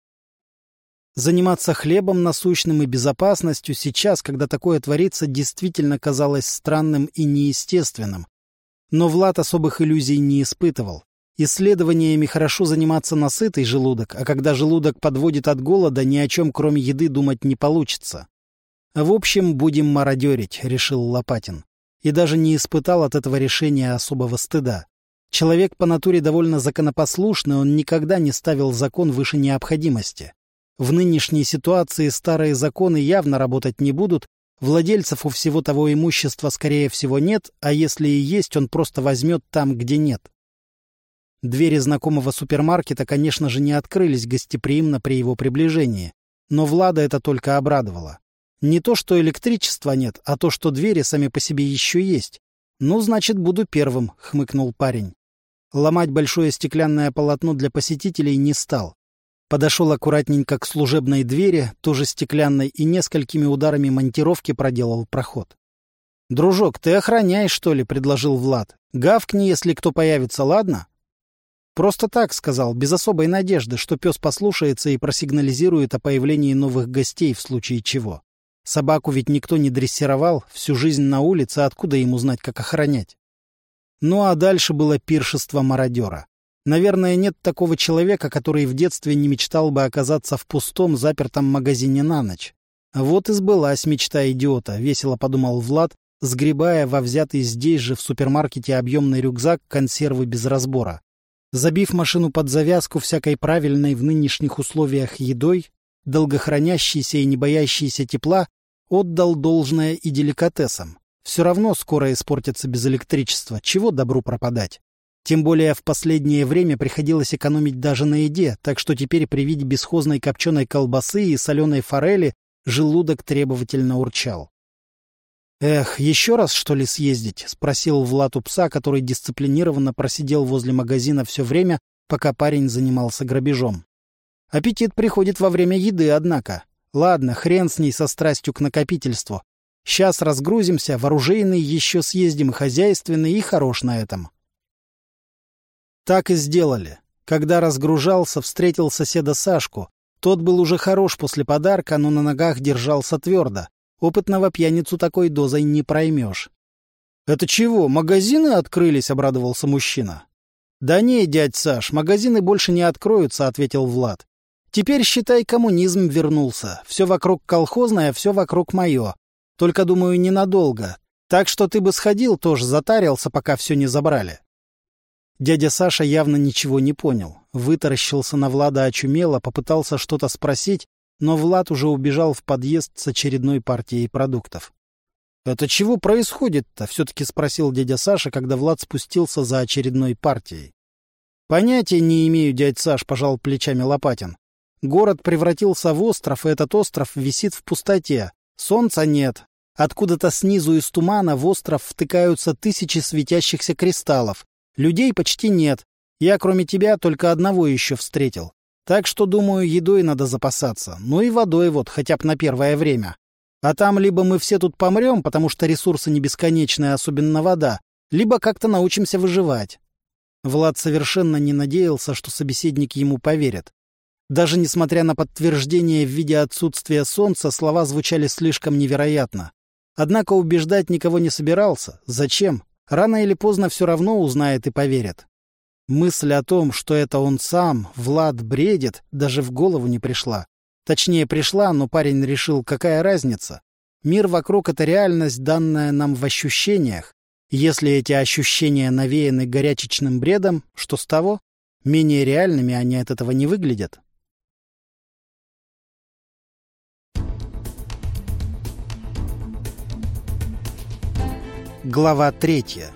Заниматься хлебом насущным и безопасностью сейчас, когда такое творится, действительно казалось странным и неестественным. Но Влад особых иллюзий не испытывал. Исследованиями хорошо заниматься на сытый желудок, а когда желудок подводит от голода, ни о чем кроме еды думать не получится. «В общем, будем мародерить», — решил Лопатин. И даже не испытал от этого решения особого стыда. Человек по натуре довольно законопослушный, он никогда не ставил закон выше необходимости. В нынешней ситуации старые законы явно работать не будут, владельцев у всего того имущества, скорее всего, нет, а если и есть, он просто возьмет там, где нет. Двери знакомого супермаркета, конечно же, не открылись гостеприимно при его приближении, но Влада это только обрадовало. Не то, что электричества нет, а то, что двери сами по себе еще есть. «Ну, значит, буду первым», — хмыкнул парень. Ломать большое стеклянное полотно для посетителей не стал. Подошел аккуратненько к служебной двери, тоже стеклянной, и несколькими ударами монтировки проделал проход. «Дружок, ты охраняешь, что ли?» — предложил Влад. «Гавкни, если кто появится, ладно?» «Просто так», — сказал, без особой надежды, что пес послушается и просигнализирует о появлении новых гостей в случае чего. Собаку ведь никто не дрессировал, всю жизнь на улице, откуда ему знать, как охранять? Ну а дальше было пиршество мародера. Наверное, нет такого человека, который в детстве не мечтал бы оказаться в пустом, запертом магазине на ночь. Вот и сбылась мечта идиота, весело подумал Влад, сгребая во взятый здесь же в супермаркете объемный рюкзак консервы без разбора. Забив машину под завязку всякой правильной в нынешних условиях едой, долгохранящейся и не боящейся тепла, отдал должное и деликатесам. Все равно скоро испортится без электричества, чего добру пропадать. Тем более в последнее время приходилось экономить даже на еде, так что теперь при виде бесхозной копченой колбасы и соленой форели желудок требовательно урчал. «Эх, еще раз, что ли, съездить?» — спросил Влад у пса, который дисциплинированно просидел возле магазина все время, пока парень занимался грабежом. «Аппетит приходит во время еды, однако. Ладно, хрен с ней со страстью к накопительству. Сейчас разгрузимся, в оружейный еще съездим, и хозяйственный, и хорош на этом». Так и сделали. Когда разгружался, встретил соседа Сашку. Тот был уже хорош после подарка, но на ногах держался твердо. Опытного пьяницу такой дозой не проймешь. — Это чего, магазины открылись? — обрадовался мужчина. — Да не, дядь Саш, магазины больше не откроются, — ответил Влад. — Теперь, считай, коммунизм вернулся. Все вокруг колхозное, все вокруг мое. Только, думаю, ненадолго. Так что ты бы сходил, тоже затарился, пока все не забрали. Дядя Саша явно ничего не понял. Вытаращился на Влада очумело, попытался что-то спросить, но Влад уже убежал в подъезд с очередной партией продуктов. — Это чего происходит-то? — все-таки спросил дядя Саша, когда Влад спустился за очередной партией. — Понятия не имею, дядь Саш, — пожал плечами Лопатин. — Город превратился в остров, и этот остров висит в пустоте. Солнца нет. Откуда-то снизу из тумана в остров втыкаются тысячи светящихся кристаллов. Людей почти нет. Я, кроме тебя, только одного еще встретил. Так что, думаю, едой надо запасаться. Ну и водой вот, хотя бы на первое время. А там либо мы все тут помрем, потому что ресурсы не бесконечные, особенно вода, либо как-то научимся выживать. Влад совершенно не надеялся, что собеседник ему поверит. Даже несмотря на подтверждение в виде отсутствия солнца, слова звучали слишком невероятно. Однако убеждать никого не собирался. Зачем? Рано или поздно все равно узнает и поверит. Мысль о том, что это он сам, Влад, бредит, даже в голову не пришла. Точнее, пришла, но парень решил, какая разница. Мир вокруг — это реальность, данная нам в ощущениях. Если эти ощущения навеяны горячечным бредом, что с того? Менее реальными они от этого не выглядят. Глава третья.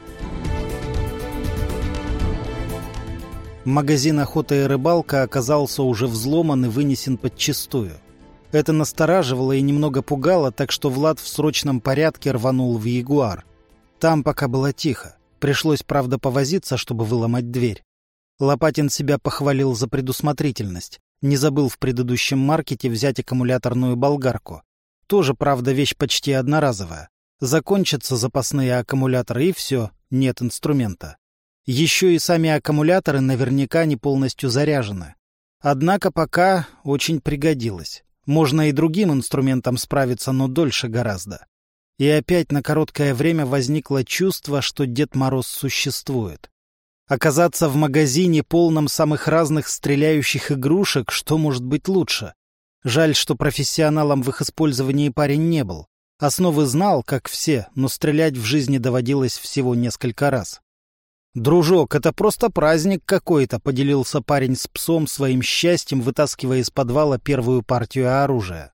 Магазин «Охота и рыбалка» оказался уже взломан и вынесен подчистую. Это настораживало и немного пугало, так что Влад в срочном порядке рванул в «Ягуар». Там пока было тихо. Пришлось, правда, повозиться, чтобы выломать дверь. Лопатин себя похвалил за предусмотрительность. Не забыл в предыдущем маркете взять аккумуляторную болгарку. Тоже, правда, вещь почти одноразовая. Закончатся запасные аккумуляторы, и все, нет инструмента. Еще и сами аккумуляторы наверняка не полностью заряжены. Однако пока очень пригодилось. Можно и другим инструментом справиться, но дольше гораздо. И опять на короткое время возникло чувство, что Дед Мороз существует. Оказаться в магазине, полном самых разных стреляющих игрушек, что может быть лучше? Жаль, что профессионалом в их использовании парень не был. Основы знал, как все, но стрелять в жизни доводилось всего несколько раз. «Дружок, это просто праздник какой-то», — поделился парень с псом своим счастьем, вытаскивая из подвала первую партию оружия.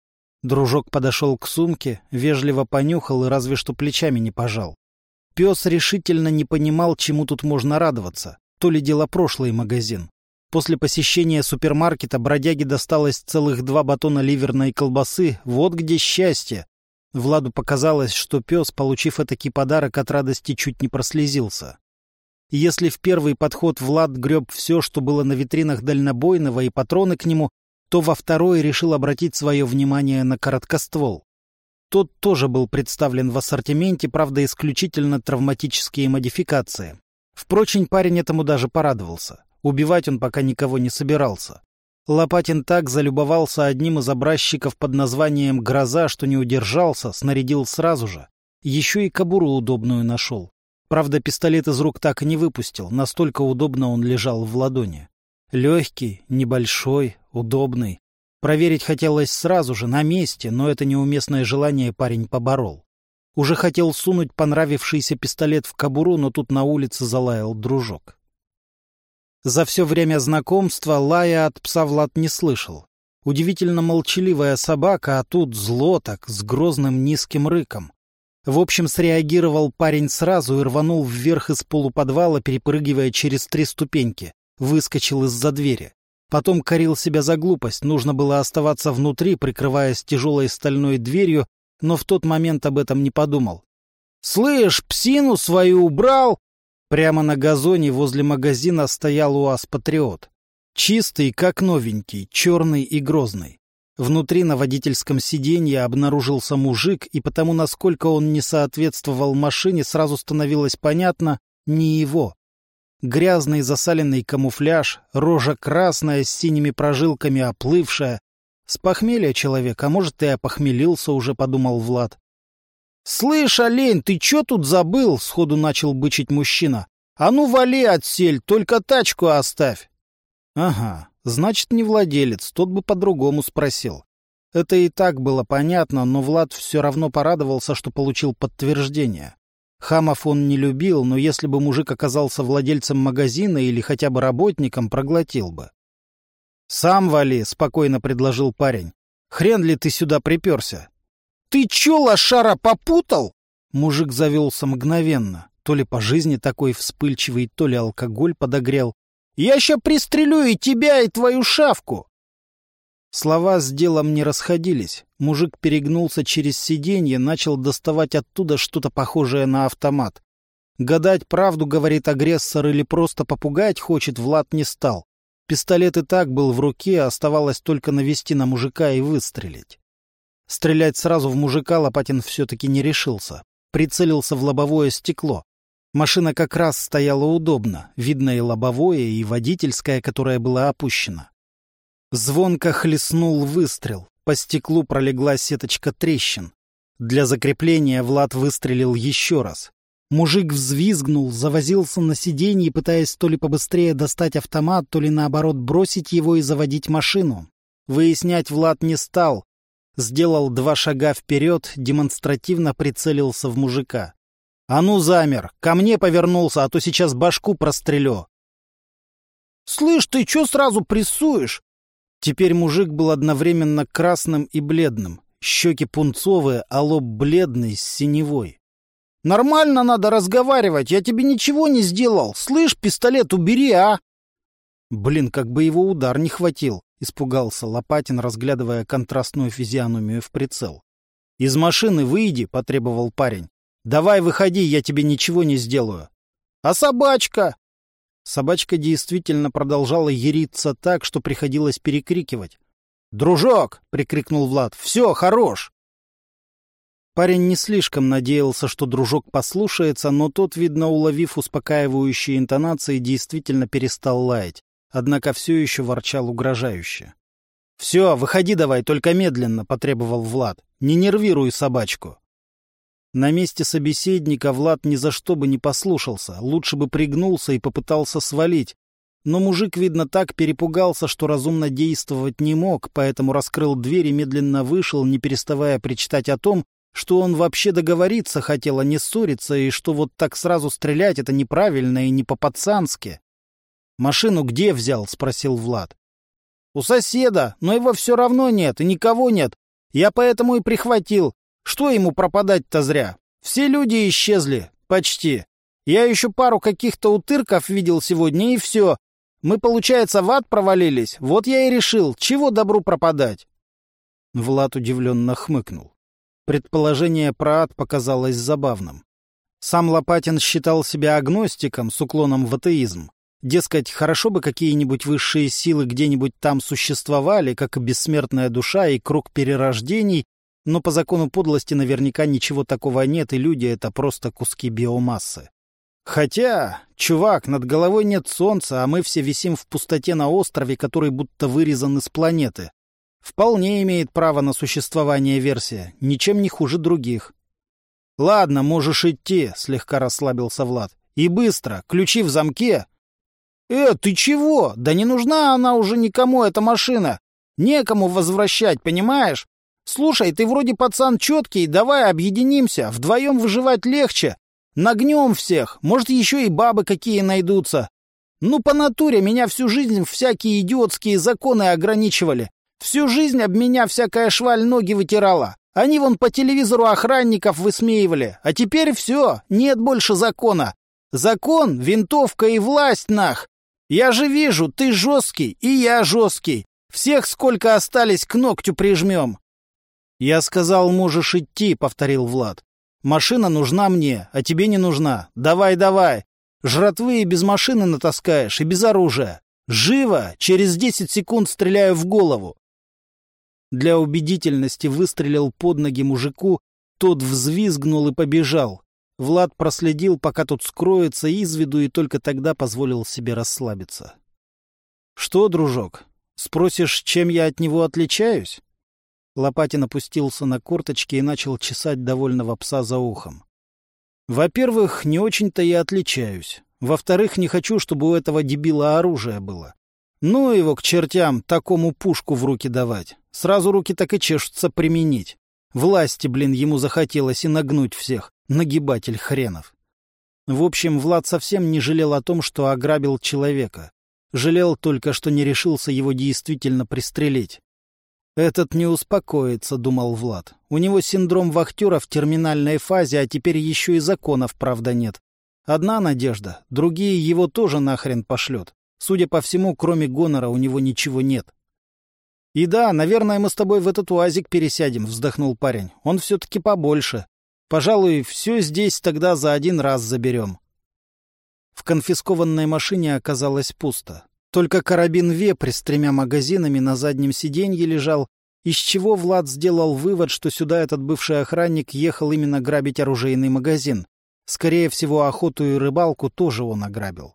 Дружок подошел к сумке, вежливо понюхал и разве что плечами не пожал. Пес решительно не понимал, чему тут можно радоваться, то ли дело прошлый магазин. После посещения супермаркета бродяге досталось целых два батона ливерной колбасы, вот где счастье. Владу показалось, что пес, получив этакий подарок, от радости чуть не прослезился. Если в первый подход Влад греб все, что было на витринах дальнобойного, и патроны к нему, то во второй решил обратить свое внимание на короткоствол. Тот тоже был представлен в ассортименте, правда, исключительно травматические модификации. Впрочем, парень этому даже порадовался. Убивать он пока никого не собирался. Лопатин так залюбовался одним из образчиков под названием «Гроза», что не удержался, снарядил сразу же. Еще и кобуру удобную нашел. Правда, пистолет из рук так и не выпустил, настолько удобно он лежал в ладони. Легкий, небольшой, удобный. Проверить хотелось сразу же, на месте, но это неуместное желание парень поборол. Уже хотел сунуть понравившийся пистолет в кобуру, но тут на улице залаял дружок. За все время знакомства лая от пса Влад не слышал. Удивительно молчаливая собака, а тут зло так, с грозным низким рыком. В общем, среагировал парень сразу и рванул вверх из полуподвала, перепрыгивая через три ступеньки. Выскочил из-за двери. Потом корил себя за глупость. Нужно было оставаться внутри, прикрываясь тяжелой стальной дверью, но в тот момент об этом не подумал. «Слышь, псину свою убрал!» Прямо на газоне возле магазина стоял УАЗ-патриот. Чистый, как новенький, черный и грозный. Внутри на водительском сиденье обнаружился мужик, и потому, насколько он не соответствовал машине, сразу становилось понятно — не его. Грязный засаленный камуфляж, рожа красная с синими прожилками, оплывшая. С похмелья человек, а может, и опохмелился уже, подумал Влад. «Слышь, олень, ты чё тут забыл?» — сходу начал бычить мужчина. «А ну вали отсель, только тачку оставь!» «Ага, значит, не владелец, тот бы по-другому спросил». Это и так было понятно, но Влад все равно порадовался, что получил подтверждение. Хамов он не любил, но если бы мужик оказался владельцем магазина или хотя бы работником, проглотил бы. «Сам вали», — спокойно предложил парень. «Хрен ли ты сюда приперся?» «Ты чё, лошара, попутал?» Мужик завелся мгновенно. То ли по жизни такой вспыльчивый, то ли алкоголь подогрел. «Я ща пристрелю и тебя, и твою шавку!» Слова с делом не расходились. Мужик перегнулся через сиденье, начал доставать оттуда что-то похожее на автомат. Гадать, правду говорит агрессор или просто попугать хочет, Влад не стал. Пистолет и так был в руке, оставалось только навести на мужика и выстрелить. Стрелять сразу в мужика Лопатин все-таки не решился. Прицелился в лобовое стекло. Машина как раз стояла удобно. Видно и лобовое, и водительское, которое было опущено. Звонко хлестнул выстрел. По стеклу пролегла сеточка трещин. Для закрепления Влад выстрелил еще раз. Мужик взвизгнул, завозился на сиденье, пытаясь то ли побыстрее достать автомат, то ли наоборот бросить его и заводить машину. Выяснять Влад не стал. Сделал два шага вперед, демонстративно прицелился в мужика. «А ну, замер! Ко мне повернулся, а то сейчас башку прострелю!» «Слышь, ты чё сразу прессуешь?» Теперь мужик был одновременно красным и бледным. Щеки пунцовые, а лоб бледный, с синевой. «Нормально надо разговаривать, я тебе ничего не сделал. Слышь, пистолет убери, а!» «Блин, как бы его удар не хватил!» — испугался Лопатин, разглядывая контрастную физиономию в прицел. «Из машины выйди», — потребовал парень. «Давай выходи, я тебе ничего не сделаю». «А собачка?» Собачка действительно продолжала яриться так, что приходилось перекрикивать. «Дружок!» — прикрикнул Влад. «Все, хорош!» Парень не слишком надеялся, что дружок послушается, но тот, видно, уловив успокаивающие интонации, действительно перестал лаять. Однако все еще ворчал угрожающе. «Все, выходи давай, только медленно», — потребовал Влад. «Не нервируй собачку». На месте собеседника Влад ни за что бы не послушался, лучше бы пригнулся и попытался свалить. Но мужик, видно, так перепугался, что разумно действовать не мог, поэтому раскрыл дверь и медленно вышел, не переставая причитать о том, что он вообще договориться хотел, а не ссориться, и что вот так сразу стрелять — это неправильно и не по-пацански. «Машину где взял?» — спросил Влад. «У соседа, но его все равно нет, и никого нет. Я поэтому и прихватил. Что ему пропадать-то зря? Все люди исчезли. Почти. Я еще пару каких-то утырков видел сегодня, и все. Мы, получается, в ад провалились. Вот я и решил, чего добру пропадать». Влад удивленно хмыкнул. Предположение про ад показалось забавным. Сам Лопатин считал себя агностиком с уклоном в атеизм. Дескать, хорошо бы какие-нибудь высшие силы где-нибудь там существовали, как и бессмертная душа и круг перерождений, но по закону подлости наверняка ничего такого нет, и люди — это просто куски биомассы. Хотя, чувак, над головой нет солнца, а мы все висим в пустоте на острове, который будто вырезан из планеты. Вполне имеет право на существование версия, ничем не хуже других. — Ладно, можешь идти, — слегка расслабился Влад. — И быстро, ключи в замке. — Э, ты чего? Да не нужна она уже никому, эта машина. Некому возвращать, понимаешь? Слушай, ты вроде пацан четкий, давай объединимся, вдвоем выживать легче. Нагнем всех, может, еще и бабы какие найдутся. Ну, по натуре меня всю жизнь всякие идиотские законы ограничивали. Всю жизнь об меня всякая шваль ноги вытирала. Они вон по телевизору охранников высмеивали. А теперь все, нет больше закона. Закон, винтовка и власть, нах. Я же вижу, ты жесткий, и я жесткий. Всех, сколько остались, к ногтю прижмем. «Я сказал, можешь идти», — повторил Влад. «Машина нужна мне, а тебе не нужна. Давай, давай. Жратвы и без машины натаскаешь, и без оружия. Живо! Через десять секунд стреляю в голову». Для убедительности выстрелил под ноги мужику, тот взвизгнул и побежал. Влад проследил, пока тот скроется из виду, и только тогда позволил себе расслабиться. «Что, дружок, спросишь, чем я от него отличаюсь?» Лопатин опустился на корточки и начал чесать довольного пса за ухом. «Во-первых, не очень-то я отличаюсь. Во-вторых, не хочу, чтобы у этого дебила оружие было. Ну его к чертям, такому пушку в руки давать. Сразу руки так и чешутся применить. Власти, блин, ему захотелось и нагнуть всех. Нагибатель хренов». В общем, Влад совсем не жалел о том, что ограбил человека. Жалел только, что не решился его действительно пристрелить. «Этот не успокоится», — думал Влад. «У него синдром вахтера в терминальной фазе, а теперь еще и законов, правда, нет. Одна надежда, другие его тоже нахрен пошлет. Судя по всему, кроме гонора у него ничего нет». «И да, наверное, мы с тобой в этот уазик пересядем», — вздохнул парень. «Он все-таки побольше. Пожалуй, все здесь тогда за один раз заберем». В конфискованной машине оказалось пусто. Только карабин «Вепрь» с тремя магазинами на заднем сиденье лежал, из чего Влад сделал вывод, что сюда этот бывший охранник ехал именно грабить оружейный магазин. Скорее всего, охоту и рыбалку тоже он ограбил.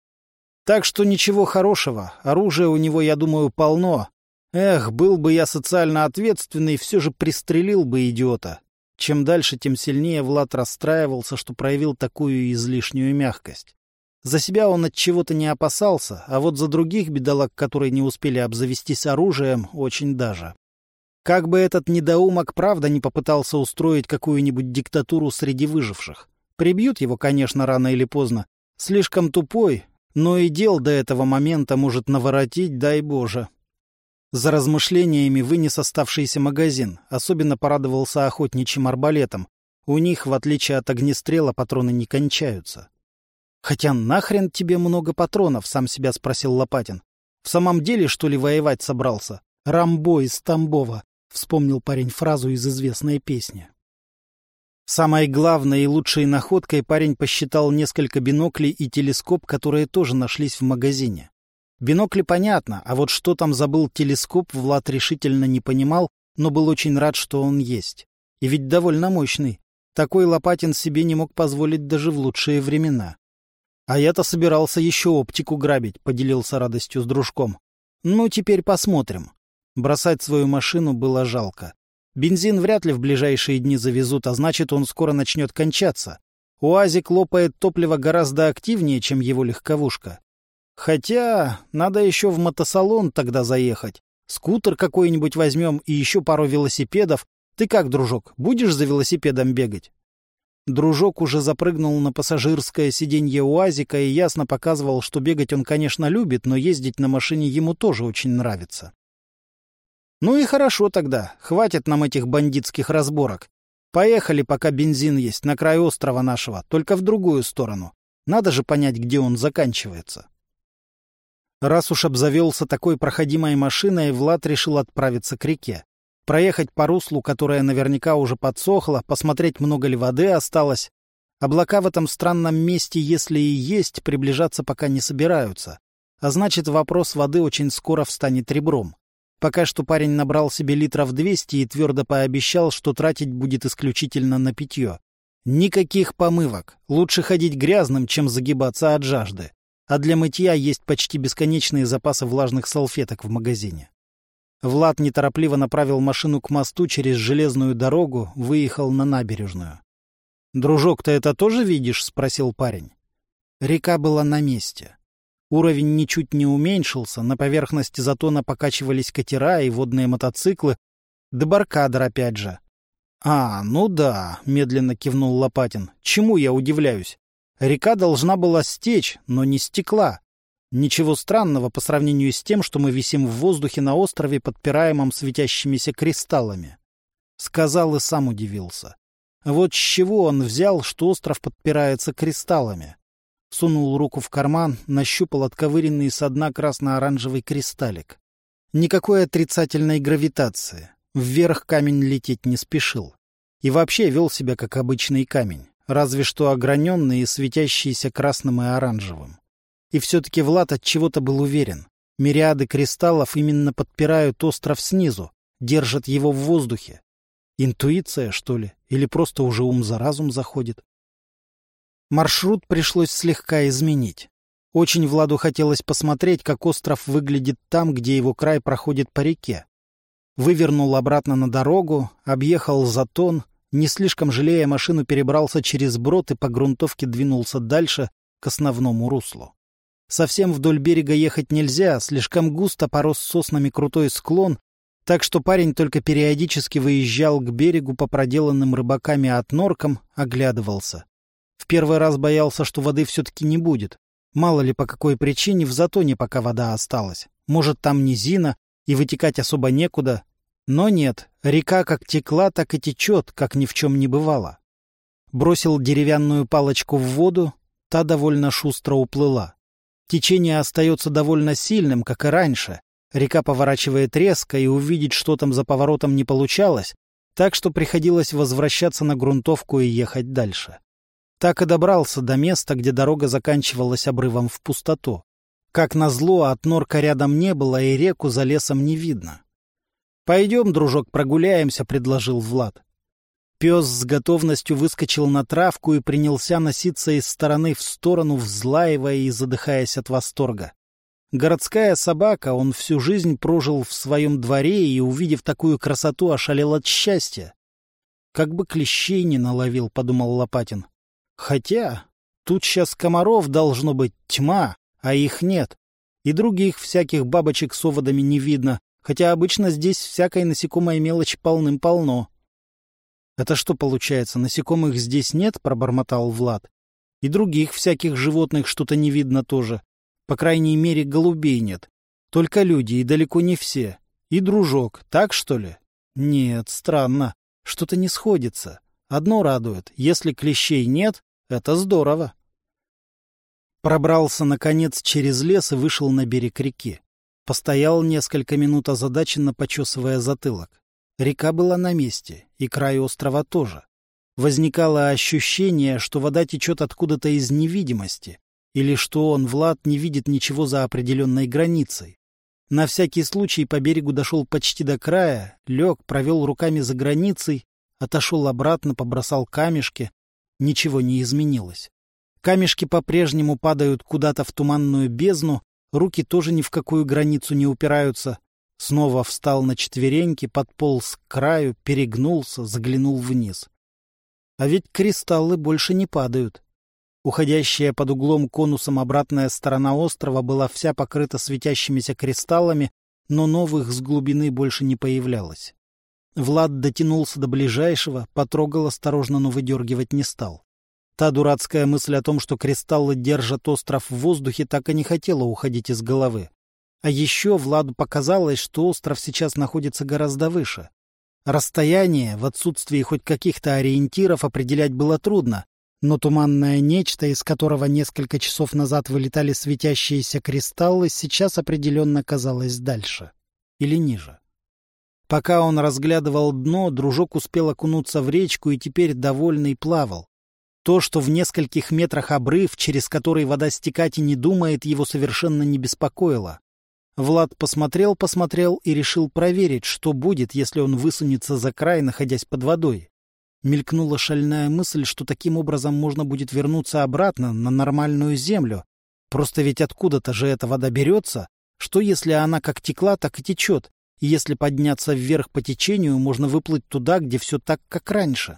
Так что ничего хорошего, оружия у него, я думаю, полно. Эх, был бы я социально ответственный, все же пристрелил бы идиота. Чем дальше, тем сильнее Влад расстраивался, что проявил такую излишнюю мягкость. За себя он от чего-то не опасался, а вот за других бедолаг, которые не успели обзавестись оружием, очень даже. Как бы этот недоумок правда не попытался устроить какую-нибудь диктатуру среди выживших. Прибьют его, конечно, рано или поздно. Слишком тупой, но и дел до этого момента может наворотить, дай Боже. За размышлениями вынес оставшийся магазин, особенно порадовался охотничьим арбалетом. У них, в отличие от огнестрела, патроны не кончаются. «Хотя нахрен тебе много патронов?» — сам себя спросил Лопатин. «В самом деле, что ли, воевать собрался? Рамбо из Тамбова», — вспомнил парень фразу из известной песни. Самой главной и лучшей находкой парень посчитал несколько биноклей и телескоп, которые тоже нашлись в магазине. Бинокли понятно, а вот что там забыл телескоп, Влад решительно не понимал, но был очень рад, что он есть. И ведь довольно мощный. Такой Лопатин себе не мог позволить даже в лучшие времена. «А я-то собирался еще оптику грабить», — поделился радостью с дружком. «Ну, теперь посмотрим». Бросать свою машину было жалко. Бензин вряд ли в ближайшие дни завезут, а значит, он скоро начнет кончаться. УАЗик лопает топливо гораздо активнее, чем его легковушка. Хотя надо еще в мотосалон тогда заехать. Скутер какой-нибудь возьмем и еще пару велосипедов. Ты как, дружок, будешь за велосипедом бегать? Дружок уже запрыгнул на пассажирское сиденье УАЗика и ясно показывал, что бегать он, конечно, любит, но ездить на машине ему тоже очень нравится. «Ну и хорошо тогда, хватит нам этих бандитских разборок. Поехали, пока бензин есть, на край острова нашего, только в другую сторону. Надо же понять, где он заканчивается». Раз уж обзавелся такой проходимой машиной, Влад решил отправиться к реке. Проехать по руслу, которое наверняка уже подсохло, посмотреть, много ли воды осталось. Облака в этом странном месте, если и есть, приближаться пока не собираются. А значит, вопрос воды очень скоро встанет ребром. Пока что парень набрал себе литров двести и твердо пообещал, что тратить будет исключительно на питье. Никаких помывок. Лучше ходить грязным, чем загибаться от жажды. А для мытья есть почти бесконечные запасы влажных салфеток в магазине. Влад неторопливо направил машину к мосту через железную дорогу, выехал на набережную. «Дружок, ты это тоже видишь?» — спросил парень. Река была на месте. Уровень ничуть не уменьшился, на поверхности затона покачивались катера и водные мотоциклы. Дебаркадер опять же. «А, ну да», — медленно кивнул Лопатин. «Чему я удивляюсь? Река должна была стечь, но не стекла. Ничего странного по сравнению с тем, что мы висим в воздухе на острове, подпираемом светящимися кристаллами». Сказал и сам удивился. Вот с чего он взял, что остров подпирается кристаллами. Сунул руку в карман, нащупал отковыренный со дна красно-оранжевый кристаллик. Никакой отрицательной гравитации. Вверх камень лететь не спешил. И вообще вел себя как обычный камень, разве что ограненный и светящийся красным и оранжевым. И все-таки Влад от чего-то был уверен. Мириады кристаллов именно подпирают остров снизу, держат его в воздухе. Интуиция, что ли? Или просто уже ум за разум заходит? Маршрут пришлось слегка изменить. Очень Владу хотелось посмотреть, как остров выглядит там, где его край проходит по реке. Вывернул обратно на дорогу, объехал затон, не слишком жалея машину, перебрался через брод и по грунтовке двинулся дальше к основному руслу. Совсем вдоль берега ехать нельзя, слишком густо порос соснами крутой склон, так что парень только периодически выезжал к берегу по проделанным рыбаками отноркам, оглядывался. В первый раз боялся, что воды все-таки не будет. Мало ли по какой причине в затоне пока вода осталась. Может, там низина, и вытекать особо некуда. Но нет, река как текла, так и течет, как ни в чем не бывало. Бросил деревянную палочку в воду, та довольно шустро уплыла. Течение остается довольно сильным, как и раньше. Река поворачивает резко, и увидеть, что там за поворотом, не получалось, так что приходилось возвращаться на грунтовку и ехать дальше. Так и добрался до места, где дорога заканчивалась обрывом в пустоту. Как назло, отнорка рядом не было, и реку за лесом не видно. «Пойдем, дружок, прогуляемся», — предложил Влад. Пес с готовностью выскочил на травку и принялся носиться из стороны в сторону, взлаивая и задыхаясь от восторга. Городская собака, он всю жизнь прожил в своем дворе и, увидев такую красоту, ошалел от счастья. «Как бы клещей не наловил», — подумал Лопатин. «Хотя тут сейчас комаров должно быть тьма, а их нет, и других всяких бабочек с оводами не видно, хотя обычно здесь всякой насекомой мелочи полным-полно». «Это что получается, насекомых здесь нет?» — пробормотал Влад. «И других всяких животных что-то не видно тоже. По крайней мере, голубей нет. Только люди, и далеко не все. И дружок, так что ли? Нет, странно. Что-то не сходится. Одно радует. Если клещей нет, это здорово». Пробрался, наконец, через лес и вышел на берег реки. Постоял несколько минут, озадаченно почесывая затылок. Река была на месте, и край острова тоже. Возникало ощущение, что вода течет откуда-то из невидимости, или что он, Влад, не видит ничего за определенной границей. На всякий случай по берегу дошел почти до края, лег, провел руками за границей, отошел обратно, побросал камешки. Ничего не изменилось. Камешки по-прежнему падают куда-то в туманную бездну, руки тоже ни в какую границу не упираются. Снова встал на четвереньки, подполз к краю, перегнулся, заглянул вниз. А ведь кристаллы больше не падают. Уходящая под углом конусом обратная сторона острова была вся покрыта светящимися кристаллами, но новых с глубины больше не появлялось. Влад дотянулся до ближайшего, потрогал осторожно, но выдергивать не стал. Та дурацкая мысль о том, что кристаллы держат остров в воздухе, так и не хотела уходить из головы. А еще Владу показалось, что остров сейчас находится гораздо выше. Расстояние, в отсутствии хоть каких-то ориентиров, определять было трудно, но туманное нечто, из которого несколько часов назад вылетали светящиеся кристаллы, сейчас определенно казалось дальше. Или ниже. Пока он разглядывал дно, дружок успел окунуться в речку и теперь довольный плавал. То, что в нескольких метрах обрыв, через который вода стекать и не думает, его совершенно не беспокоило. Влад посмотрел-посмотрел и решил проверить, что будет, если он высунется за край, находясь под водой. Мелькнула шальная мысль, что таким образом можно будет вернуться обратно на нормальную землю. Просто ведь откуда-то же эта вода берется. Что если она как текла, так и течет? И если подняться вверх по течению, можно выплыть туда, где все так, как раньше.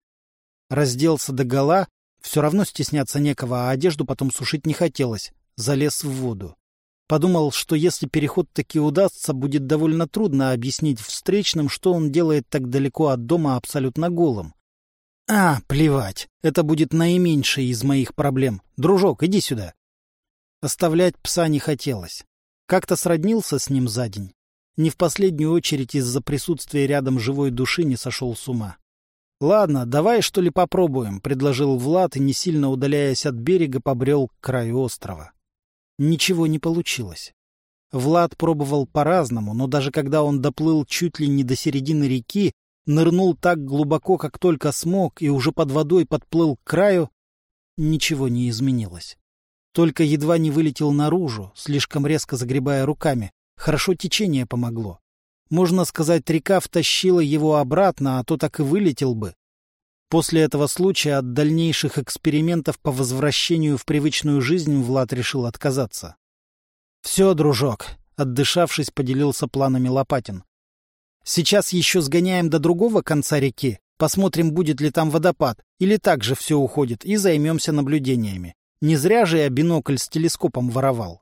Разделся догола, все равно стесняться некого, а одежду потом сушить не хотелось. Залез в воду. Подумал, что если переход таки удастся, будет довольно трудно объяснить встречным, что он делает так далеко от дома абсолютно голым. А, плевать, это будет наименьшей из моих проблем. Дружок, иди сюда. Оставлять пса не хотелось. Как-то сроднился с ним за день. Не в последнюю очередь из-за присутствия рядом живой души не сошел с ума. «Ладно, давай, что ли, попробуем», — предложил Влад и, не сильно удаляясь от берега, побрел к краю острова. Ничего не получилось. Влад пробовал по-разному, но даже когда он доплыл чуть ли не до середины реки, нырнул так глубоко, как только смог, и уже под водой подплыл к краю, ничего не изменилось. Только едва не вылетел наружу, слишком резко загребая руками. Хорошо течение помогло. Можно сказать, река втащила его обратно, а то так и вылетел бы. После этого случая от дальнейших экспериментов по возвращению в привычную жизнь Влад решил отказаться. — Все, дружок, — отдышавшись, поделился планами Лопатин. — Сейчас еще сгоняем до другого конца реки, посмотрим, будет ли там водопад, или так же все уходит, и займемся наблюдениями. Не зря же я бинокль с телескопом воровал.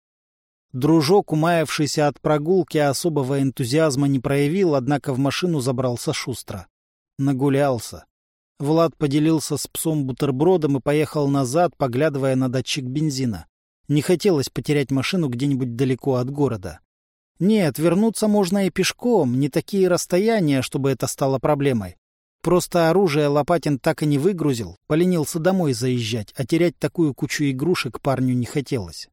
Дружок, умаявшийся от прогулки, особого энтузиазма не проявил, однако в машину забрался шустро. Нагулялся. Влад поделился с псом бутербродом и поехал назад, поглядывая на датчик бензина. Не хотелось потерять машину где-нибудь далеко от города. Нет, вернуться можно и пешком, не такие расстояния, чтобы это стало проблемой. Просто оружие Лопатин так и не выгрузил, поленился домой заезжать, а терять такую кучу игрушек парню не хотелось.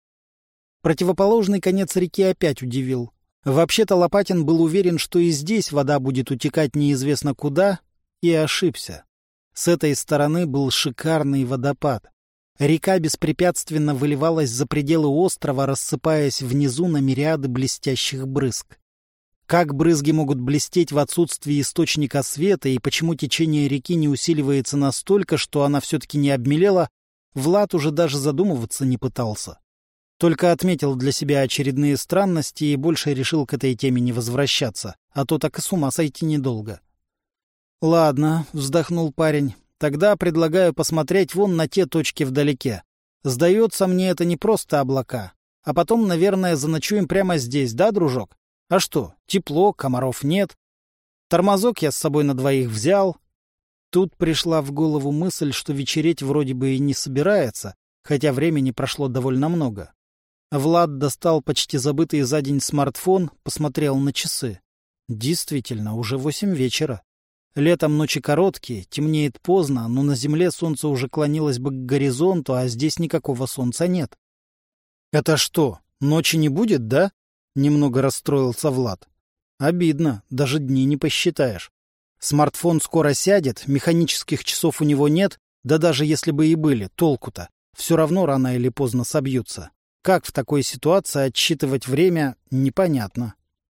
Противоположный конец реки опять удивил. Вообще-то Лопатин был уверен, что и здесь вода будет утекать неизвестно куда, и ошибся. С этой стороны был шикарный водопад. Река беспрепятственно выливалась за пределы острова, рассыпаясь внизу на мириады блестящих брызг. Как брызги могут блестеть в отсутствии источника света, и почему течение реки не усиливается настолько, что она все-таки не обмелела, Влад уже даже задумываться не пытался. Только отметил для себя очередные странности и больше решил к этой теме не возвращаться, а то так и с ума сойти недолго. — Ладно, — вздохнул парень, — тогда предлагаю посмотреть вон на те точки вдалеке. Сдается мне, это не просто облака. А потом, наверное, заночуем прямо здесь, да, дружок? А что, тепло, комаров нет. Тормозок я с собой на двоих взял. Тут пришла в голову мысль, что вечереть вроде бы и не собирается, хотя времени прошло довольно много. Влад достал почти забытый за день смартфон, посмотрел на часы. Действительно, уже восемь вечера. Летом ночи короткие, темнеет поздно, но на земле солнце уже клонилось бы к горизонту, а здесь никакого солнца нет. — Это что, ночи не будет, да? — немного расстроился Влад. — Обидно, даже дни не посчитаешь. Смартфон скоро сядет, механических часов у него нет, да даже если бы и были, толку-то. Все равно рано или поздно собьются. Как в такой ситуации отсчитывать время, непонятно.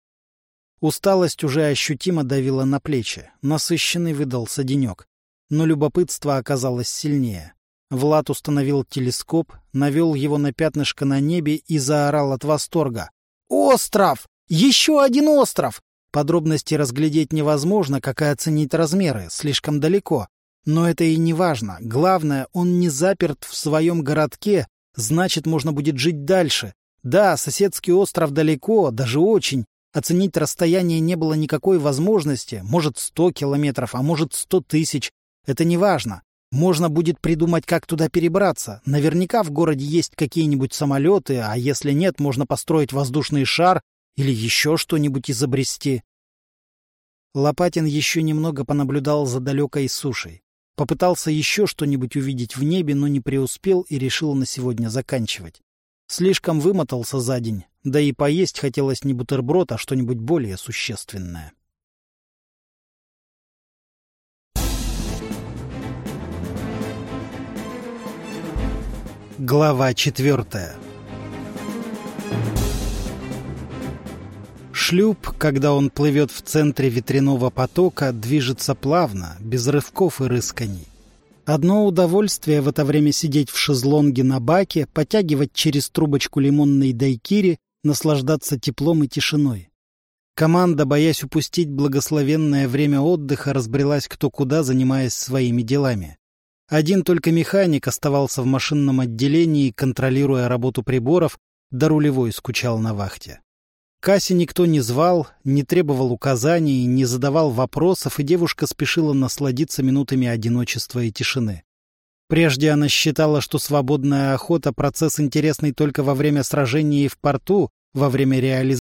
Усталость уже ощутимо давила на плечи, насыщенный выдался денек. Но любопытство оказалось сильнее. Влад установил телескоп, навел его на пятнышко на небе и заорал от восторга. «Остров! Еще один остров!» Подробности разглядеть невозможно, как и оценить размеры, слишком далеко. Но это и не важно. Главное, он не заперт в своем городке, значит, можно будет жить дальше. Да, соседский остров далеко, даже очень. Оценить расстояние не было никакой возможности. Может, сто километров, а может, сто тысяч. Это не важно. Можно будет придумать, как туда перебраться. Наверняка в городе есть какие-нибудь самолеты, а если нет, можно построить воздушный шар или еще что-нибудь изобрести. Лопатин еще немного понаблюдал за далекой сушей. Попытался еще что-нибудь увидеть в небе, но не преуспел и решил на сегодня заканчивать. Слишком вымотался за день, да и поесть хотелось не бутерброд, а что-нибудь более существенное. Глава четвертая. Шлюп, когда он плывет в центре ветряного потока, движется плавно, без рывков и рысканий. Одно удовольствие в это время сидеть в шезлонге на баке, потягивать через трубочку лимонной дайкири, наслаждаться теплом и тишиной. Команда, боясь упустить благословенное время отдыха, разбрелась кто куда, занимаясь своими делами. Один только механик оставался в машинном отделении, контролируя работу приборов, да рулевой скучал на вахте. Кассе никто не звал, не требовал указаний, не задавал вопросов, и девушка спешила насладиться минутами одиночества и тишины. Прежде она считала, что свободная охота — процесс интересный только во время сражений и в порту, во время реализации